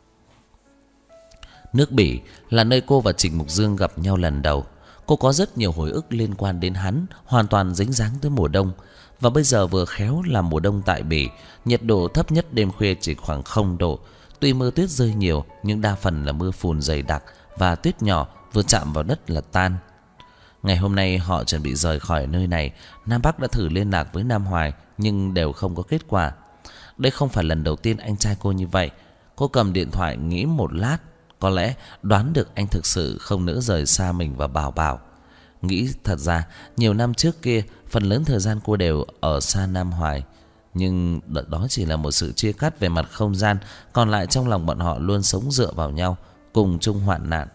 [SPEAKER 1] Nước Bỉ là nơi cô và Trình Mục Dương gặp nhau lần đầu. Cô có rất nhiều hồi ức liên quan đến hắn, hoàn toàn dính dáng tới mùa đông. Và bây giờ vừa khéo là mùa đông tại Bỉ, nhiệt độ thấp nhất đêm khuya chỉ khoảng không độ. Tuy mưa tuyết rơi nhiều, nhưng đa phần là mưa phùn dày đặc và tuyết nhỏ vừa chạm vào đất là tan. Ngày hôm nay họ chuẩn bị rời khỏi nơi này. Nam Bắc đã thử liên lạc với Nam Hoài, nhưng đều không có kết quả. Đây không phải lần đầu tiên anh trai cô như vậy. Cô cầm điện thoại nghĩ một lát, có lẽ đoán được anh thực sự không nỡ rời xa mình và Bảo Bảo. Nghĩ thật ra nhiều năm trước kia, phần lớn thời gian cô đều ở xa Nam Hoài. Nhưng đó chỉ là một sự chia cắt về mặt không gian, còn lại trong lòng bọn họ luôn sống dựa vào nhau, cùng chung hoạn nạn.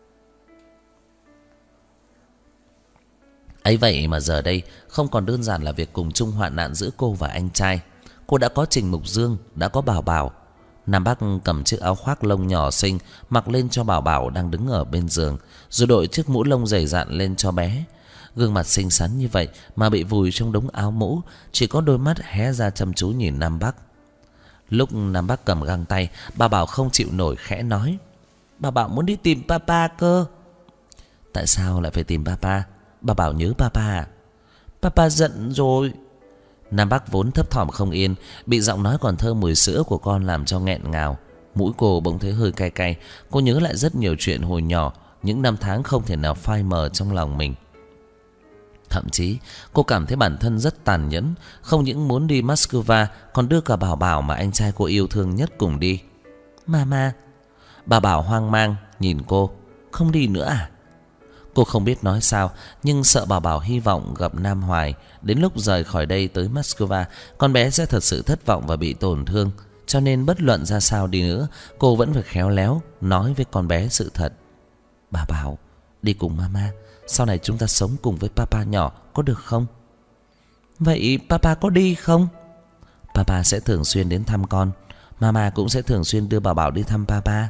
[SPEAKER 1] Ấy vậy mà giờ đây không còn đơn giản là việc cùng chung hoạn nạn giữa cô và anh trai. Cô đã có Trình Mục Dương, đã có Bảo Bảo. Nam Bắc cầm chiếc áo khoác lông nhỏ xinh mặc lên cho Bảo Bảo đang đứng ở bên giường, rồi đội chiếc mũ lông dày dặn lên cho bé. Gương mặt xinh xắn như vậy mà bị vùi trong đống áo mũ, chỉ có đôi mắt hé ra chăm chú nhìn Nam Bắc. Lúc Nam Bắc cầm găng tay, Bảo Bảo không chịu nổi khẽ nói: Bà Bảo muốn đi tìm papa cơ. Tại sao lại phải tìm papa? Bà Bảo nhớ papa à? Papa giận rồi. Nam Bắc vốn thấp thỏm không yên, bị giọng nói còn thơm mùi sữa của con làm cho nghẹn ngào. Mũi cô bỗng thấy hơi cay cay. Cô nhớ lại rất nhiều chuyện hồi nhỏ, những năm tháng không thể nào phai mờ trong lòng mình. Thậm chí cô cảm thấy bản thân rất tàn nhẫn, không những muốn đi Moscow, còn đưa cả Bảo Bảo mà anh trai cô yêu thương nhất cùng đi. Mama. Bà Bảo hoang mang nhìn cô: Không đi nữa à? Cô không biết nói sao, nhưng sợ Bảo Bảo hy vọng gặp Nam Hoài, đến lúc rời khỏi đây tới Moscow, con bé sẽ thật sự thất vọng và bị tổn thương. Cho nên bất luận ra sao đi nữa, cô vẫn phải khéo léo nói với con bé sự thật. Bà Bảo, đi cùng mama, sau này chúng ta sống cùng với papa nhỏ, có được không? Vậy papa có đi không? Papa sẽ thường xuyên đến thăm con, mama cũng sẽ thường xuyên đưa Bảo Bảo đi thăm papa.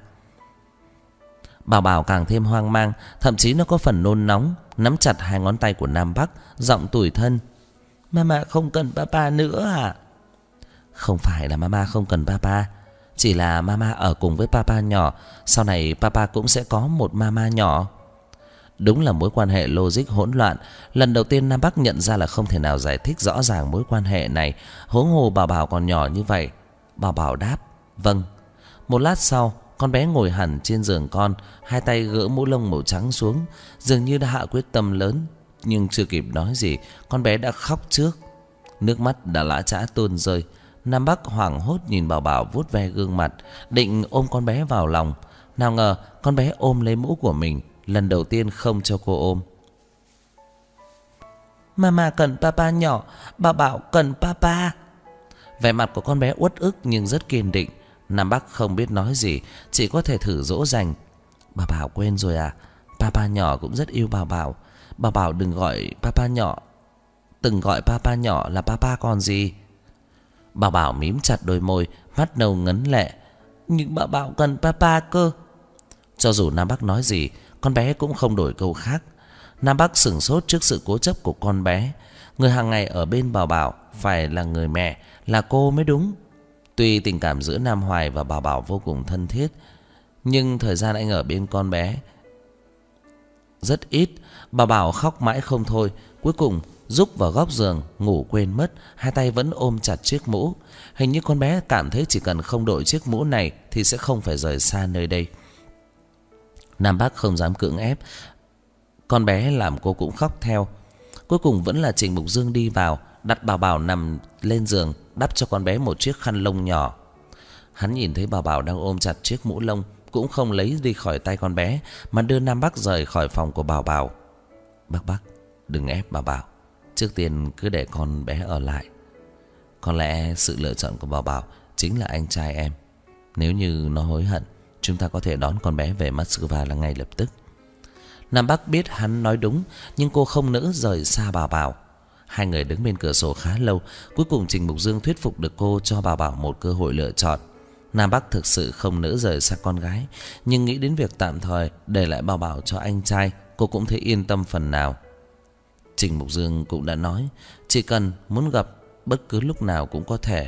[SPEAKER 1] Bảo Bảo càng thêm hoang mang, thậm chí nó có phần nôn nóng, nắm chặt hai ngón tay của Nam Bắc, giọng tủi thân: Mama không cần papa nữa à? Không phải là mama không cần papa, chỉ là mama ở cùng với papa nhỏ, sau này papa cũng sẽ có một mama nhỏ. Đúng là mối quan hệ logic hỗn loạn. Lần đầu tiên Nam Bắc nhận ra là không thể nào giải thích rõ ràng mối quan hệ này, huống hồ Bảo Bảo còn nhỏ như vậy. Bảo Bảo đáp: Vâng. Một lát sau, con bé ngồi hẳn trên giường con, hai tay gỡ mũ lông màu trắng xuống, dường như đã hạ quyết tâm lớn. Nhưng chưa kịp nói gì, con bé đã khóc trước. Nước mắt đã lã chã tuôn rơi. Nam Bắc hoảng hốt nhìn Bảo Bảo vuốt ve gương mặt, định ôm con bé vào lòng. Nào ngờ con bé ôm lấy mũ của mình, lần đầu tiên không cho cô ôm. Mama cần papa nhỏ, Bảo Bảo cần papa. Vẻ mặt của con bé uất ức nhưng rất kiên định. Nam Bắc không biết nói gì, chỉ có thể thử dỗ dành. Bảo Bảo quên rồi à? Papa nhỏ cũng rất yêu Bảo Bảo. Bảo Bảo đừng gọi papa nhỏ, từng gọi papa nhỏ là papa còn gì. Bảo Bảo mím chặt đôi môi, mắt nâu ngấn lệ. Nhưng Bảo Bảo cần papa cơ. Cho dù Nam Bắc nói gì, con bé cũng không đổi câu khác. Nam Bắc sửng sốt trước sự cố chấp của con bé. Người hàng ngày ở bên Bảo Bảo phải là người mẹ, là cô mới đúng. Tuy tình cảm giữa Nam Hoài và Bảo Bảo vô cùng thân thiết, nhưng thời gian anh ở bên con bé rất ít. Bảo Bảo khóc mãi không thôi, cuối cùng rúc vào góc giường ngủ quên mất, hai tay vẫn ôm chặt chiếc mũ. Hình như con bé cảm thấy chỉ cần không đội chiếc mũ này thì sẽ không phải rời xa nơi đây. Nam Bắc không dám cưỡng ép con bé, làm cô cũng khóc theo. Cuối cùng vẫn là Trình Mục Dương đi vào, đặt Bảo Bảo nằm lên giường, đắp cho con bé một chiếc khăn lông nhỏ. Hắn nhìn thấy Bảo Bảo đang ôm chặt chiếc mũ lông, cũng không lấy đi khỏi tay con bé, mà đưa Nam Bắc rời khỏi phòng của Bảo Bảo. Bác Bắc, đừng ép Bảo Bảo. Trước tiên cứ để con bé ở lại. Có lẽ sự lựa chọn của Bảo Bảo chính là anh trai em. Nếu như nó hối hận, chúng ta có thể đón con bé về Moscow là ngay lập tức. Nam Bắc biết hắn nói đúng, nhưng cô không nỡ rời xa Bảo Bảo. Hai người đứng bên cửa sổ khá lâu. Cuối cùng Trình Mục Dương thuyết phục được cô cho Bảo Bảo một cơ hội lựa chọn. Nam Bắc thực sự không nỡ rời xa con gái, nhưng nghĩ đến việc tạm thời để lại Bảo Bảo cho anh trai, cô cũng thấy yên tâm phần nào. Trình Mục Dương cũng đã nói, chỉ cần muốn gặp bất cứ lúc nào cũng có thể.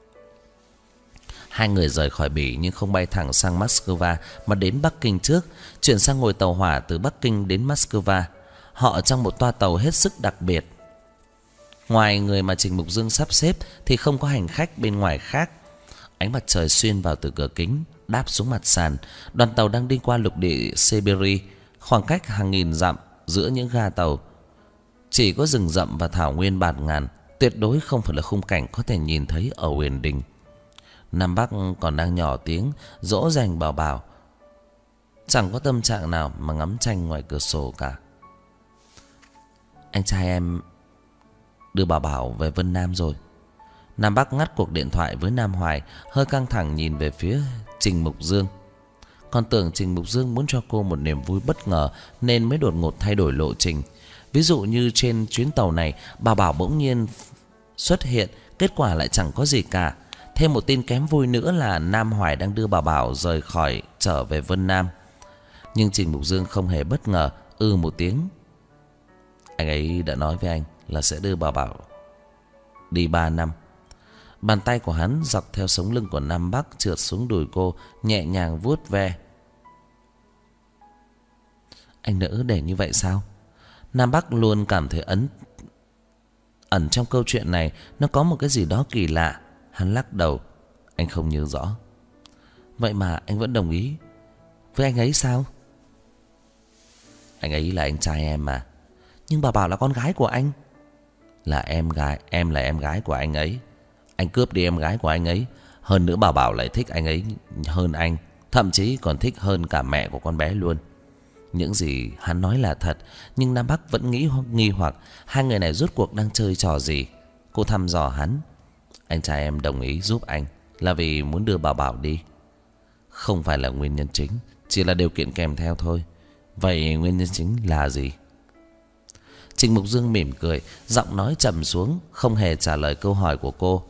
[SPEAKER 1] Hai người rời khỏi Bỉ nhưng không bay thẳng sang Moscow, mà đến Bắc Kinh trước, chuyển sang ngồi tàu hỏa từ Bắc Kinh đến Moscow. Họ trong một toa tàu hết sức đặc biệt. Ngoài người mà Trình Mục Dương sắp xếp thì không có hành khách bên ngoài khác. Ánh mặt trời xuyên vào từ cửa kính, đáp xuống mặt sàn. Đoàn tàu đang đi qua lục địa Siberia, khoảng cách hàng nghìn dặm giữa những ga tàu. Chỉ có rừng rậm và thảo nguyên bạt ngàn, tuyệt đối không phải là khung cảnh có thể nhìn thấy ở Huyền Đình. Nam Bắc còn đang nhỏ tiếng dỗ dành Bảo Bảo, chẳng có tâm trạng nào mà ngắm tranh ngoài cửa sổ cả. Anh trai em đưa Bảo Bảo về Vân Nam rồi. Nam Bắc ngắt cuộc điện thoại với Nam Hoài, hơi căng thẳng nhìn về phía Trình Mục Dương. Còn tưởng Trình Mục Dương muốn cho cô một niềm vui bất ngờ nên mới đột ngột thay đổi lộ trình. Ví dụ như trên chuyến tàu này, Bảo Bảo bỗng nhiên xuất hiện, kết quả lại chẳng có gì cả. Thêm một tin kém vui nữa là Nam Hoài đang đưa Bảo Bảo rời khỏi trở về Vân Nam. Nhưng Trình Mục Dương không hề bất ngờ, ư một tiếng. Anh ấy đã nói với anh là sẽ đưa Bảo Bảo đi ba năm. Bàn tay của hắn dọc theo sống lưng của Nam Bắc trượt xuống đùi cô, nhẹ nhàng vuốt ve. Anh nỡ để như vậy sao? Nam Bắc luôn cảm thấy ấn ẩn trong câu chuyện này nó có một cái gì đó kỳ lạ. Hắn lắc đầu. Anh không nhớ rõ. Vậy mà anh vẫn đồng ý với anh ấy sao? Anh ấy là anh trai em mà. Nhưng Bảo Bảo là con gái của anh. Là em gái, em là em gái của anh ấy. Anh cướp đi em gái của anh ấy. Hơn nữa Bảo Bảo lại thích anh ấy hơn anh, thậm chí còn thích hơn cả mẹ của con bé luôn. Những gì hắn nói là thật, nhưng Nam Bắc vẫn nghĩ nghi hoặc hai người này rốt cuộc đang chơi trò gì. Cô thăm dò hắn. Anh trai em đồng ý giúp anh là vì muốn đưa Bảo Bảo đi. Không phải là nguyên nhân chính, chỉ là điều kiện kèm theo thôi. Vậy nguyên nhân chính là gì? Trình Mục Dương mỉm cười, giọng nói trầm xuống, không hề trả lời câu hỏi của cô.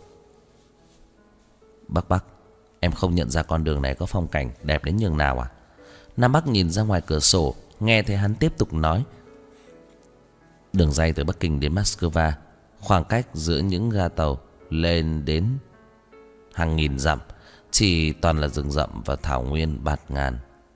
[SPEAKER 1] Bắc Bắc, em không nhận ra con đường này có phong cảnh đẹp đến nhường nào à? Nam Bắc nhìn ra ngoài cửa sổ, nghe thấy hắn tiếp tục nói. Đường ray từ Bắc Kinh đến Moscow, khoảng cách giữa những ga tàu lên đến hàng nghìn dặm, chỉ toàn là rừng rậm và thảo nguyên bạt ngàn.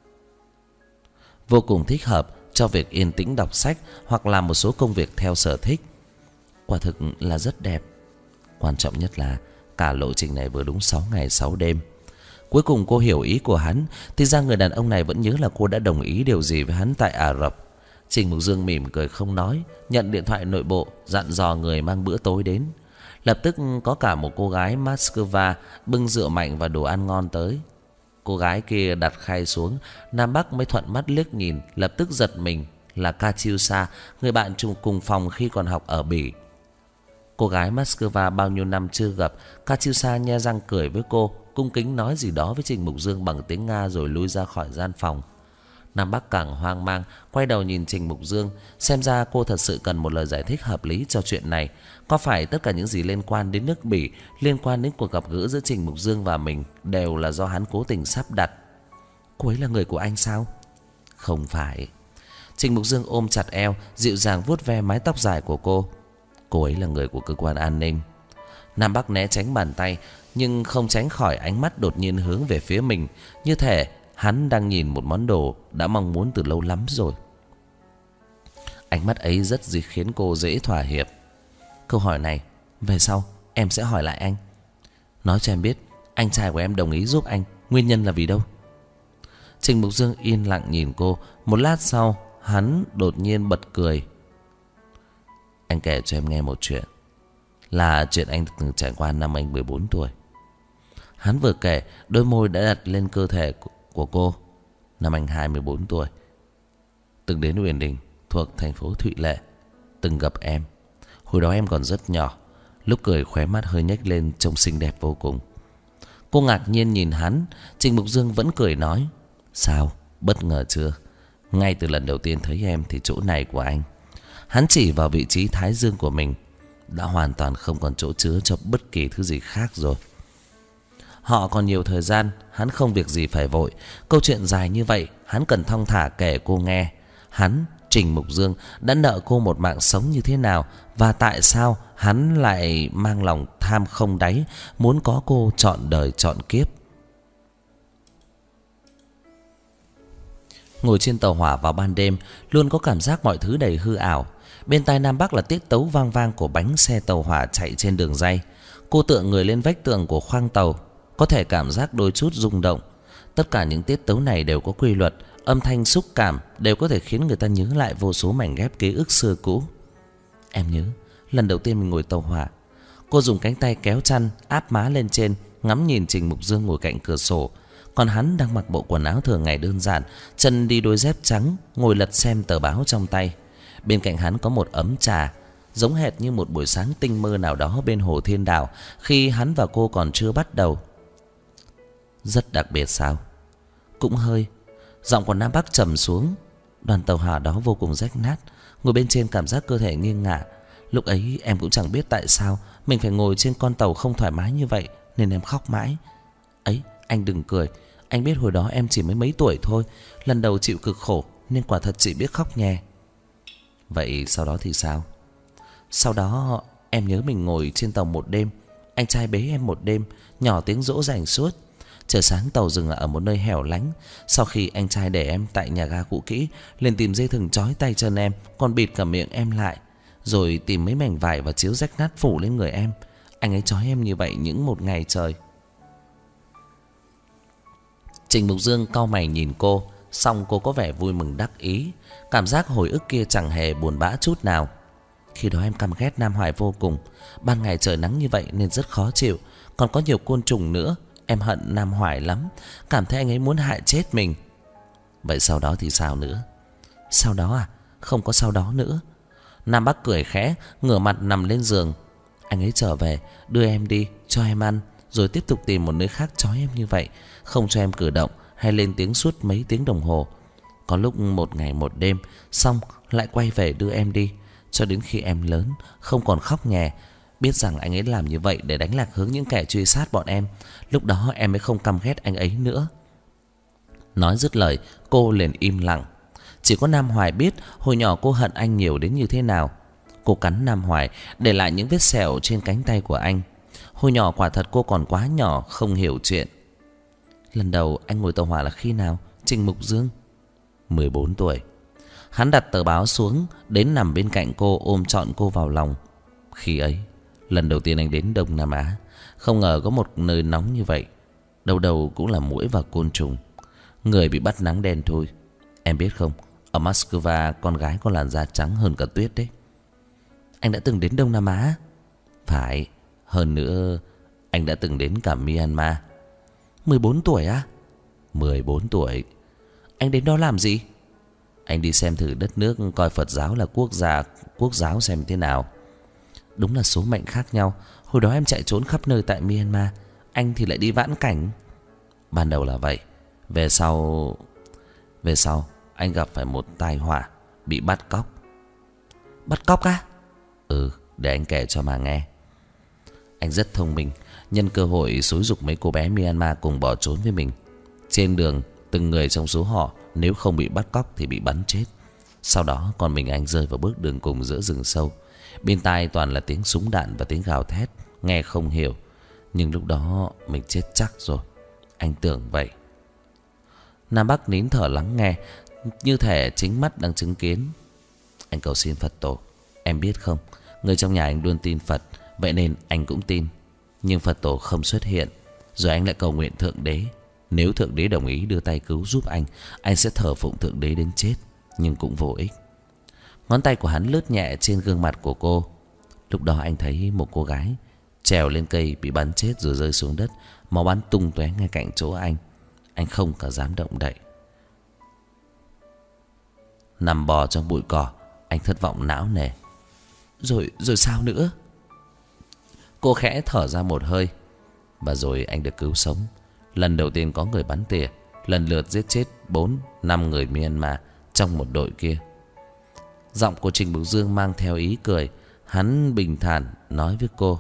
[SPEAKER 1] Vô cùng thích hợp cho việc yên tĩnh đọc sách hoặc làm một số công việc theo sở thích. Quả thực là rất đẹp. Quan trọng nhất là cả lộ trình này vừa đúng sáu ngày sáu đêm. Cuối cùng cô hiểu ý của hắn. Thì ra người đàn ông này vẫn nhớ là cô đã đồng ý điều gì với hắn tại Ả Rập. Trình Mục Dương mỉm cười không nói, nhận điện thoại nội bộ, dặn dò người mang bữa tối đến. Lập tức có cả một cô gái Moscow bưng rượu mạnh và đồ ăn ngon tới. Cô gái kia đặt khay xuống, Nam Bắc mới thuận mắt liếc nhìn, lập tức giật mình. Là Katyusha, người bạn chung cùng phòng khi còn học ở Bỉ. Cô gái Moscow bao nhiêu năm chưa gặp. Katyusha nhe răng cười với cô, cung kính nói gì đó với Trình Mục Dương bằng tiếng Nga rồi lui ra khỏi gian phòng. Nam Bắc càng hoang mang, quay đầu nhìn Trình Mục Dương. Xem ra cô thật sự cần một lời giải thích hợp lý cho chuyện này. Có phải tất cả những gì liên quan đến nước Bỉ, liên quan đến cuộc gặp gỡ giữa Trình Mục Dương và mình, đều là do hắn cố tình sắp đặt? Cô ấy là người của anh sao? Không phải. Trình Mục Dương ôm chặt eo, dịu dàng vuốt ve mái tóc dài của cô. Cô ấy là người của cơ quan an ninh. Nam Bắc né tránh bàn tay, nhưng không tránh khỏi ánh mắt đột nhiên hướng về phía mình, như thể hắn đang nhìn một món đồ đã mong muốn từ lâu lắm rồi. Ánh mắt ấy rất gì khiến cô dễ thỏa hiệp. Câu hỏi này về sau em sẽ hỏi lại anh. Nói cho em biết anh trai của em đồng ý giúp anh, nguyên nhân là vì đâu? Trình Mục Dương yên lặng nhìn cô. Một lát sau hắn đột nhiên bật cười. Anh kể cho em nghe một chuyện, là chuyện anh từng trải qua năm anh mười bốn tuổi. Hắn vừa kể, đôi môi đã đặt lên cơ thể của cô, Năm anh hai mươi bốn tuổi, từng đến Uyển Đình thuộc thành phố Thụy Lệ, từng gặp em. Hồi đó em còn rất nhỏ, lúc cười khóe mắt hơi nhếch lên trông xinh đẹp vô cùng. Cô ngạc nhiên nhìn hắn. Trình Mục Dương vẫn cười nói: Sao, bất ngờ chưa? Ngay từ lần đầu tiên thấy em thì chỗ này của anh. Hắn chỉ vào vị trí thái dương của mình. Đã hoàn toàn không còn chỗ chứa cho bất kỳ thứ gì khác rồi. Họ còn nhiều thời gian, hắn không việc gì phải vội. Câu chuyện dài như vậy, hắn cần thong thả kể cô nghe. Hắn, Trình Mục Dương, đã nợ cô một mạng sống như thế nào, và tại sao hắn lại mang lòng tham không đáy, muốn có cô trọn đời trọn kiếp. Ngồi trên tàu hỏa vào ban đêm, luôn có cảm giác mọi thứ đầy hư ảo. Bên tai Nam Bắc là tiết tấu vang vang của bánh xe tàu hỏa chạy trên đường ray. Cô tựa người lên vách tường của khoang tàu, có thể cảm giác đôi chút rung động. Tất cả những tiết tấu này đều có quy luật, âm thanh xúc cảm đều có thể khiến người ta nhớ lại vô số mảnh ghép ký ức xưa cũ. Em nhớ lần đầu tiên mình ngồi tàu hỏa. Cô dùng cánh tay kéo chăn áp má lên trên, ngắm nhìn Trình Mục Dương ngồi cạnh cửa sổ. Còn hắn đang mặc bộ quần áo thường ngày đơn giản, chân đi đôi dép trắng, ngồi lật xem tờ báo trong tay. Bên cạnh hắn có một ấm trà, giống hệt như một buổi sáng tinh mơ nào đó bên hồ Thiên Đảo, khi hắn và cô còn chưa bắt đầu. Rất đặc biệt sao? Cũng hơi. Giọng của Nam Bắc trầm xuống. Đoàn tàu hỏa đó vô cùng rách nát, ngồi bên trên cảm giác cơ thể nghiêng ngả. Lúc ấy em cũng chẳng biết tại sao mình phải ngồi trên con tàu không thoải mái như vậy, nên em khóc mãi. Ấy, anh đừng cười. Anh biết hồi đó em chỉ mới mấy tuổi thôi, lần đầu chịu cực khổ nên quả thật chỉ biết khóc nhè. Vậy sau đó thì sao? Sau đó em nhớ mình ngồi trên tàu một đêm. Anh trai bế em một đêm, nhỏ tiếng dỗ dành suốt. Trời sáng tàu dừng ở một nơi hẻo lánh. Sau khi anh trai để em tại nhà ga cũ kỹ, liền tìm dây thừng trói tay chân em, còn bịt cả miệng em lại, rồi tìm mấy mảnh vải và chiếu rách nát phủ lên người em. Anh ấy trói em như vậy những một ngày trời. Trình Mục Dương cau mày nhìn cô, xong cô có vẻ vui mừng đắc ý. Cảm giác hồi ức kia chẳng hề buồn bã chút nào. Khi đó em căm ghét Nam Hoài vô cùng. Ban ngày trời nắng như vậy nên rất khó chịu, còn có nhiều côn trùng nữa. Em hận Nam Hoài lắm, cảm thấy anh ấy muốn hại chết mình. Vậy sau đó thì sao nữa? Sau đó à? Không có sau đó nữa. Nam Bắc cười khẽ, ngửa mặt nằm lên giường. Anh ấy trở về, đưa em đi, cho em ăn, rồi tiếp tục tìm một nơi khác trói em như vậy, không cho em cử động hay lên tiếng suốt mấy tiếng đồng hồ. Có lúc một ngày một đêm, xong lại quay về đưa em đi, cho đến khi em lớn, không còn khóc nhè, biết rằng anh ấy làm như vậy để đánh lạc hướng những kẻ truy sát bọn em. Lúc đó em mới không căm ghét anh ấy nữa. Nói dứt lời, cô liền im lặng. Chỉ có Nam Hoài biết hồi nhỏ cô hận anh nhiều đến như thế nào. Cô cắn Nam Hoài, để lại những vết sẹo trên cánh tay của anh. Hồi nhỏ quả thật cô còn quá nhỏ, không hiểu chuyện. Lần đầu anh ngồi tàu hỏa là khi nào, Trình Mục Dương? mười bốn tuổi. Hắn đặt tờ báo xuống, đến nằm bên cạnh cô, ôm trọn cô vào lòng. Khi ấy, lần đầu tiên anh đến Đông Nam Á, không ngờ có một nơi nóng như vậy. Đâu đâu cũng là muỗi và côn trùng. Người bị bắt nắng đen thui. Em biết không, ở Moscow con gái có làn da trắng hơn cả tuyết đấy. Anh đã từng đến Đông Nam Á? Phải. Hơn nữa, anh đã từng đến cả Myanmar. mười bốn tuổi á? mười bốn tuổi. Anh đến đó làm gì? Anh đi xem thử đất nước, coi Phật giáo là quốc gia quốc giáo xem thế nào. Đúng là số mệnh khác nhau. Hồi đó em chạy trốn khắp nơi tại Myanmar, anh thì lại đi vãn cảnh. Ban đầu là vậy. Về sau Về sau anh gặp phải một tai họa, bị bắt cóc. Bắt cóc á? Ừ, để anh kể cho mà nghe. Anh rất thông minh, nhân cơ hội xúi giục mấy cô bé Myanmar cùng bỏ trốn với mình. Trên đường, từng người trong số họ nếu không bị bắt cóc thì bị bắn chết. Sau đó còn mình anh rơi vào bước đường cùng giữa rừng sâu. Bên tai toàn là tiếng súng đạn và tiếng gào thét, nghe không hiểu. Nhưng lúc đó mình chết chắc rồi. Anh tưởng vậy. Nam Bắc nín thở lắng nghe, như thể chính mắt đang chứng kiến. Anh cầu xin Phật tổ. Em biết không, người trong nhà anh luôn tin Phật, vậy nên anh cũng tin. Nhưng Phật tổ không xuất hiện. Rồi anh lại cầu nguyện Thượng Đế. Nếu Thượng Đế đồng ý đưa tay cứu giúp anh, anh sẽ thờ phụng Thượng Đế đến chết. Nhưng cũng vô ích. Ngón tay của hắn lướt nhẹ trên gương mặt của cô. Lúc đó anh thấy một cô gái trèo lên cây bị bắn chết rồi rơi xuống đất, máu bắn tung tóe ngay cạnh chỗ anh. Anh không cả dám động đậy. nằm bò trong bụi cỏ. Anh thất vọng não nề. Rồi, rồi sao nữa? Cô khẽ thở ra một hơi. Và rồi anh được cứu sống. Lần đầu tiên có người bắn tỉa, lần lượt giết chết bốn, năm người Myanmar trong một đội kia. Giọng của Trình Bửu Dương mang theo ý cười. Hắn bình thản nói với cô.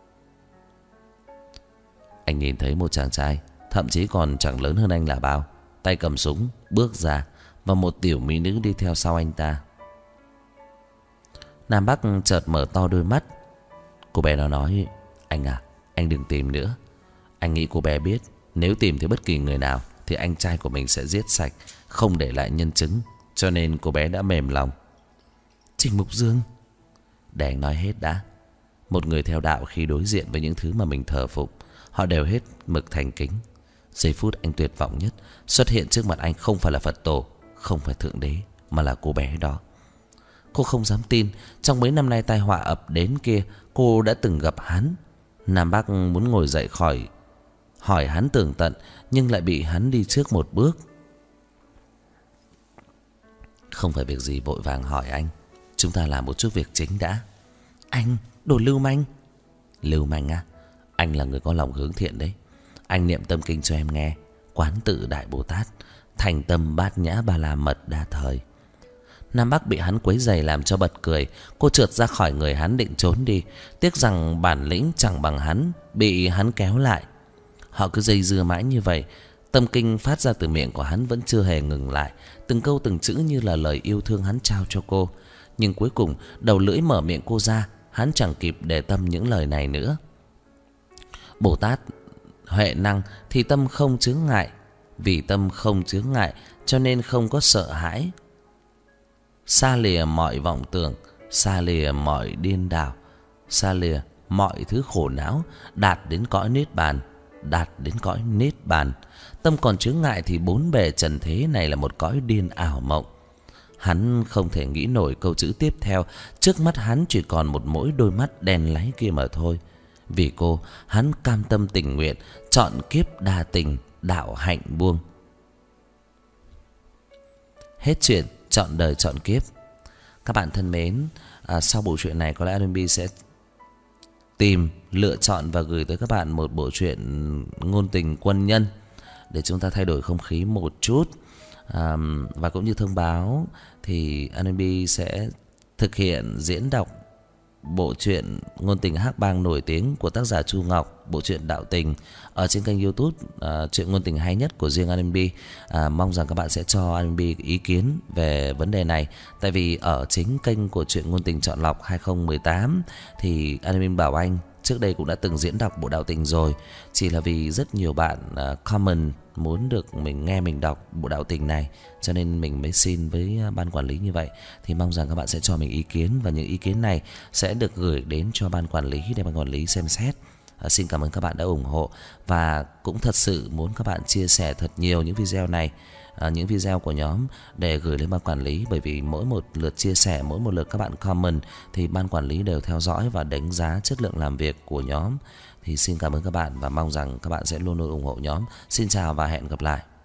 [SPEAKER 1] Anh nhìn thấy một chàng trai, thậm chí còn chẳng lớn hơn anh là bao, tay cầm súng, bước ra, và một tiểu mỹ nữ đi theo sau anh ta. Nam Bắc chợt mở to đôi mắt. Cô bé đó nói, anh à, anh đừng tìm nữa. Anh nghĩ cô bé biết, nếu tìm thấy bất kỳ người nào thì anh trai của mình sẽ giết sạch, không để lại nhân chứng. Cho nên cô bé đã mềm lòng. Trình Mục Dương, để anh nói hết đã. Một người theo đạo khi đối diện với những thứ mà mình thờ phụng, họ đều hết mực thành kính. Giây phút anh tuyệt vọng nhất, xuất hiện trước mặt anh không phải là Phật tổ, không phải Thượng Đế, mà là cô bé đó. Cô không dám tin, trong mấy năm nay tai họa ập đến kia, cô đã từng gặp hắn. Nam Bắc muốn ngồi dậy khỏi hỏi hắn tường tận, nhưng lại bị hắn đi trước một bước. Không phải việc gì vội vàng hỏi anh, chúng ta làm một chút việc chính đã. Anh, đồ lưu manh. Lưu manh à? Anh là người có lòng hướng thiện đấy. Anh niệm tâm kinh cho em nghe. Quán tự Đại Bồ Tát, thành tâm bát nhã ba la mật đa thời. Nam Bắc bị hắn quấy rầy làm cho bật cười. Cô trượt ra khỏi người hắn định trốn đi. Tiếc rằng bản lĩnh chẳng bằng hắn, bị hắn kéo lại. Họ cứ dây dưa mãi như vậy. Tâm kinh phát ra từ miệng của hắn vẫn chưa hề ngừng lại. Từng câu từng chữ như là lời yêu thương hắn trao cho cô. Nhưng cuối cùng đầu lưỡi mở miệng cô ra, hắn chẳng kịp để tâm những lời này nữa. Bồ Tát huệ năng thì tâm không chướng ngại. Vì tâm không chướng ngại cho nên không có sợ hãi. Xa lìa mọi vọng tưởng, xa lìa mọi điên đảo, xa lìa mọi thứ khổ não, đạt đến cõi niết bàn, đạt đến cõi niết bàn. Tâm còn chướng ngại thì bốn bề trần thế này là một cõi điên ảo mộng. Hắn không thể nghĩ nổi câu chữ tiếp theo. Trước mắt hắn chỉ còn một mỗi đôi mắt đen láy kia mà thôi. Vì cô, hắn cam tâm tình nguyện chọn kiếp đa tình, đạo hạnh buông. Hết chuyện, chọn đời chọn kiếp. Các bạn thân mến, à, sau bộ truyện này có lẽ rờ en bê sẽ tìm, lựa chọn và gửi tới các bạn một bộ truyện ngôn tình quân nhân để chúng ta thay đổi không khí một chút. À, và cũng như thông báo thì rờ en bê sẽ thực hiện diễn đọc bộ truyện ngôn tình hắc bang nổi tiếng của tác giả Chu Ngọc, bộ truyện đạo tình ở trên kênh YouTube uh, truyện ngôn tình hay nhất của riêng rờ en bê. Uh, mong rằng các bạn sẽ cho rờ en bê ý kiến về vấn đề này. Tại vì ở chính kênh của truyện ngôn tình chọn lọc hai không một tám thì rờ en bê bảo anh trước đây cũng đã từng diễn đọc bộ đạo tình rồi. Chỉ là vì rất nhiều bạn uh, comment muốn được mình nghe mình đọc bộ đạo tình này, cho nên mình mới xin với ban quản lý như vậy. Thì mong rằng các bạn sẽ cho mình ý kiến, và những ý kiến này sẽ được gửi đến cho ban quản lý để ban quản lý xem xét. À, xin cảm ơn các bạn đã ủng hộ, và cũng thật sự muốn các bạn chia sẻ thật nhiều những video này, à, những video của nhóm để gửi lên ban quản lý. Bởi vì mỗi một lượt chia sẻ, mỗi một lượt các bạn comment thì ban quản lý đều theo dõi và đánh giá chất lượng làm việc của nhóm. Thì xin cảm ơn các bạn và mong rằng các bạn sẽ luôn luôn ủng hộ nhóm. Xin chào và hẹn gặp lại.